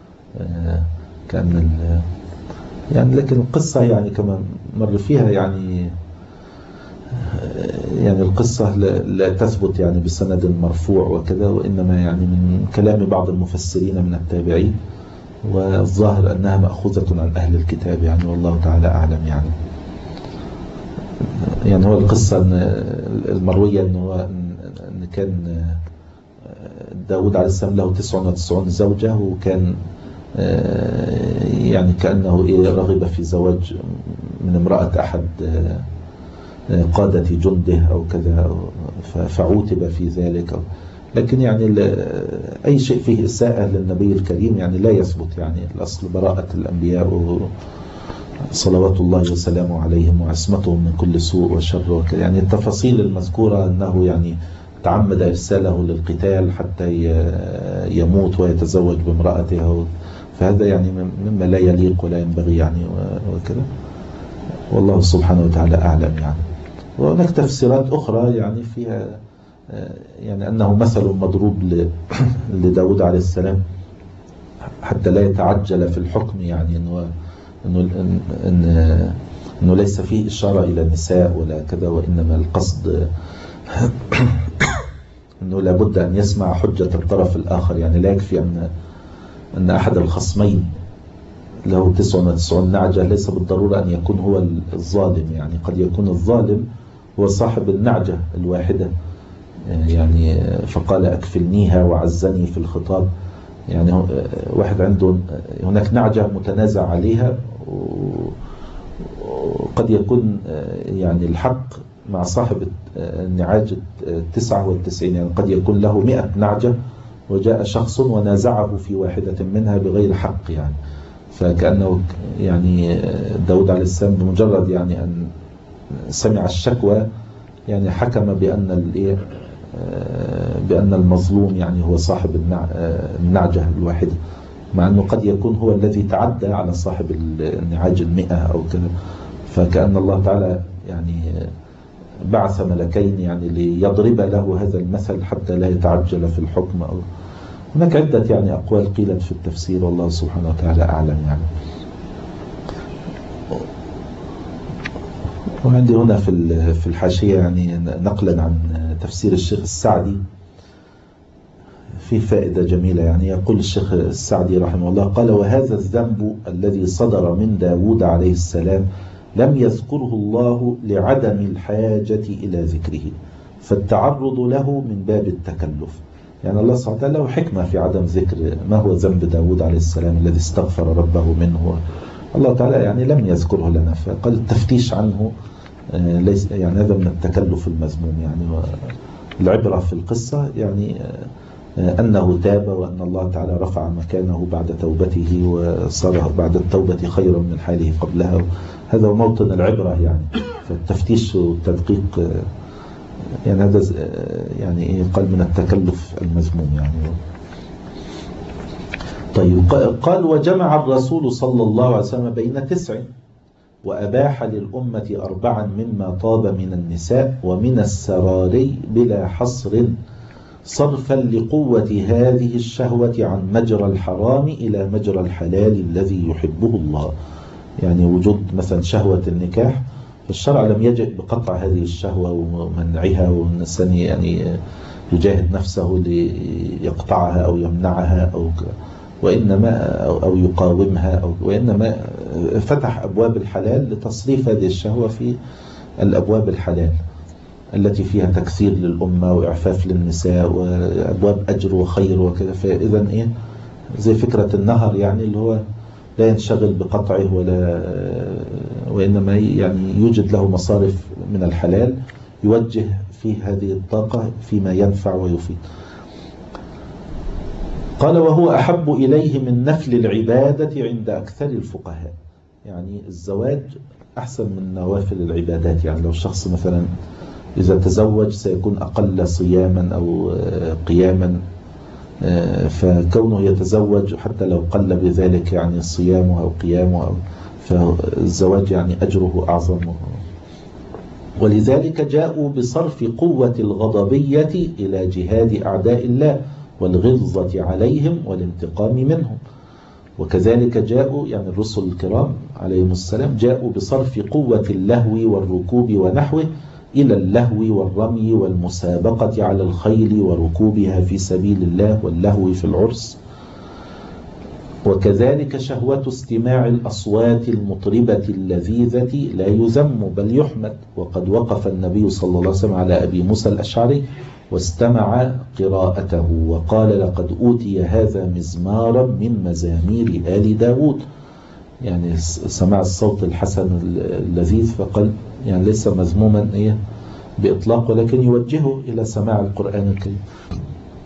كأن يعني، لكن القصة يعني كما مر فيها يعني يعني القصة لا تثبت يعني بسند مرفوع وكذا، وإنما يعني من كلام بعض المفسرين من التابعين، والظاهر أنها مأخوذة عن أهل الكتاب يعني والله تعالى أعلم. يعني يعني هو القصة المروية أنه أن كان داود عليه السلام له تسع وتسعون زوجة، وكان يعني كأنه إيه رغب في زواج من امرأة أحد قادة جنده أو كذا، فعوتب في ذلك. لكن يعني أي شيء فيه إساءة للنبي الكريم يعني لا يثبت. يعني الأصل براءة الأنبياء صلوات الله وسلامه عليهم وعصمتهم من كل سوء وشر وكذا. يعني التفاصيل المذكورة أنه يعني تعمد إرساله للقتال حتى يموت ويتزوج بامرأته، فهذا يعني مما لا يليق ولا ينبغي يعني وكذا، والله سبحانه وتعالى أعلم. يعني وهناك تفسيرات أخرى يعني فيها يعني أنه مثل مضروب لداود عليه السلام حتى لا يتعجل في الحكم، يعني أنه إنه إن إنه ليس فيه إشارة إلى النساء ولا كذا، وإنما القصد إنه لابد أن يسمع حجة الطرف الآخر. يعني لا يكفي أن أن أحد الخصمين له تسع وتسعون نعجة، ليس بالضرورة أن يكون هو الظالم. يعني قد يكون الظالم هو صاحب النعجة الواحدة، يعني فقال أكفلنيها وعزني في الخطاب. يعني واحد عنده هناك نعجة متنازع عليها، وقد يكون يعني الحق مع صاحب النعاج التسعة والتسعين. يعني قد يكون له مئة نعجة وجاء شخص ونازعه في واحدة منها بغير حق، يعني فكأنه يعني داود عليه السلام بمجرد يعني أن سمع الشكوى يعني حكم بأن الإيه بأن المظلوم يعني هو صاحب النعجة الواحدة، مع أنه قد يكون هو الذي تعدى على صاحب النعاج المئة أو كذا. فكأن الله تعالى يعني بعث ملكين يعني ليضرب له هذا المثل حتى لا يتعجل في الحكم. أو هناك عدة يعني أقوال قيلت في التفسير، والله سبحانه وتعالى أعلم. يعني وعندي هنا في في الحاشية يعني نقلا عن تفسير الشيخ السعدي في فائدة جميلة. يعني يقول الشيخ السعدي رحمه الله قال: وهذا الذنب الذي صدر من داود عليه السلام لم يذكره الله لعدم الحاجة إلى ذكره، فالتعرض له من باب التكلف. يعني الله سبحانه وتعالى له حكمة في عدم ذكر ما هو ذنب داود عليه السلام الذي استغفر ربه منه، الله تعالى يعني لم يذكره لنا، فقال التفتيش عنه ليس يعني هذا من التكلف المذموم. يعني العبرة في القصة يعني أنه تاب، وأن الله تعالى رفع مكانه بعد توبته وصار بعد التوبة خيرا من حاله قبلها. هذا هو موطن العبرة. يعني فالتفتيش والتدقيق يعني هذا يعني إيه قال من التكلف المذموم. يعني طيب قال: وجمع الرسول صلى الله عليه وسلم بين تسع، وأباح للأمة أربعا مما طاب من النساء ومن السراري بلا حصر، صرفا لقوة هذه الشهوة عن مجرى الحرام إلى مجرى الحلال الذي يحبه الله. يعني وجود مثلا شهوة النكاح، فالشرع لم يجئ بقطع هذه الشهوة ومنعها، والإنسان يعني يجاهد نفسه ليقطعها أو يمنعها أو وإنما أو يقاومها، أو وإنما فتح أبواب الحلال لتصريف هذه الشهوة في الأبواب الحلال التي فيها تكثير للأمة وإعفاف للنساء وأبواب أجر وخير وكذا. فإذا إيه زي فكرة النهر يعني اللي هو لا ينشغل بقطعه ولا وإنما يعني يوجد له مصارف من الحلال يوجه فيه هذه الطاقة فيما ينفع ويفيد. قال: وهو أحب إليه من نفل العبادة عند أكثر الفقهاء. يعني الزواج أحسن من نوافل العبادات. يعني لو الشخص مثلا إذا تزوج سيكون أقل صياما أو قياما، فكونه يتزوج حتى لو قل بذلك يعني صيامه أو قيامه، فالزواج يعني أجره أعظم. ولذلك جاءوا بصرف قوة الغضبية إلى جهاد أعداء الله والغلظة عليهم والانتقام منهم. وكذلك جاءوا يعني الرسل الكرام عليهم السلام جاءوا بصرف قوة اللهو والركوب ونحوه إلى اللهو والرمي والمسابقة على الخيل وركوبها في سبيل الله واللهو في العرس. وكذلك شهوة استماع الأصوات المطربة اللذيذة لا يذم بل يحمد. وقد وقف النبي صلى الله عليه وسلم على أبي موسى الأشعري واستمع قراءته وقال: لقد أوتي هذا مزمارا من مزامير آل داود. يعني سمع الصوت الحسن اللذيذ، فقال يعني ليس مذموما إيه بإطلاق، ولكن يوجهه إلى سماع القرآن الكريم.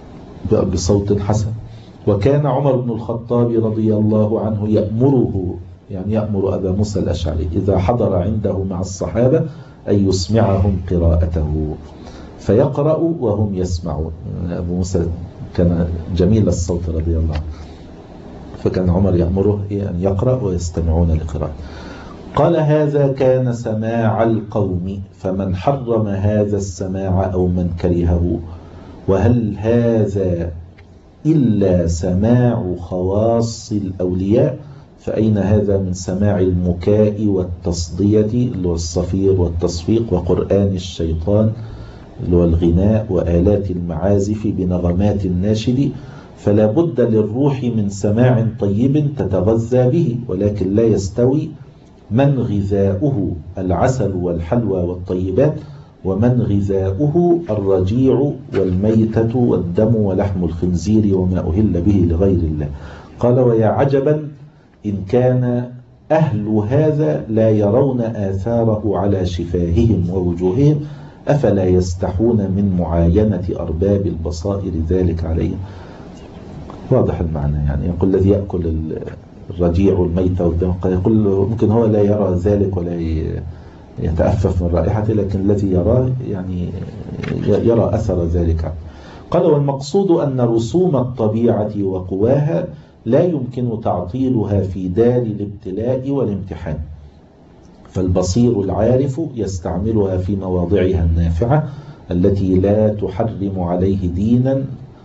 بصوت حسن. وكان عمر بن الخطاب رضي الله عنه يأمره، يعني يأمر أبا موسى الأشعري إذا حضر عنده مع الصحابة أن يسمعهم قراءته فيقرأ وهم يسمعون. أبو موسى كان جميل الصوت رضي الله عنه، فكان عمر يأمره أن يقرأ ويستمعون لقراءته. قال هذا كان سماع القوم، فمن حرم هذا السماع أو من كرهه، وهل هذا إلا سماع خواص الأولياء، فأين هذا من سماع المكاء والتصدية اللي هو الصفير والتصفيق، وقرآن الشيطان اللي هو الغناء، وآلات المعازف بنغمات الناشد. فلا بد للروح من سماع طيب تتغذى به، ولكن لا يستوي من غذاؤه العسل والحلوى والطيبات، ومن غذاؤه الرجيع والميتة والدم ولحم الخنزير وما أهل به لغير الله. قال ويا عجبا إن كان أهل هذا لا يرون آثاره على شفاههم ووجوههم، أفلا يستحون من معاينة أرباب البصائر ذلك عليهم. واضح المعنى، يعني يقول الذي يأكل الرجيع والميتة والدم، يقول ممكن هو لا يرى ذلك ولا يتأفف من رائحته، لكن الذي يراه يعني يرى أثر ذلك. قال والمقصود أن رسوم الطبيعة وقواها لا يمكن تعطيلها في دار الابتلاء والامتحان، فالبصير العارف يستعملها في مواضعها النافعة التي لا تحرم عليه دينا،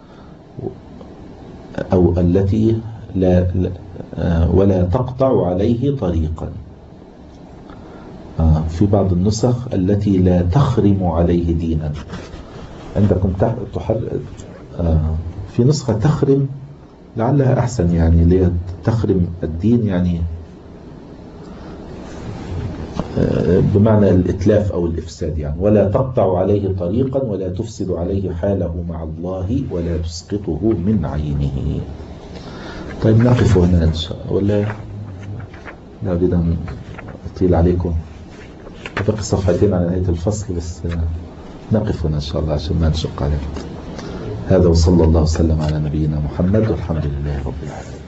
أو التي لا ولا تقطع عليه طريقا. في بعض النسخ التي لا تخرم عليه دينا. عندكم تحرم في نسخة تخرم، لعلها أحسن، يعني اللي تخرم الدين، يعني بمعنى الإتلاف أو الإفساد، يعني ولا تقطع عليه طريقا ولا تفسد عليه حاله مع الله ولا تسقطه من عينه. طيب نقف هنا إن شاء الله، ولا لا أريد أن أطيل عليكم، بقي صفحتين على نهاية الفصل، بس نقف هنا إن شاء الله عشان ما نشق عليكم. هذا وصلى الله وسلم على نبينا محمد والحمد لله رب العالمين.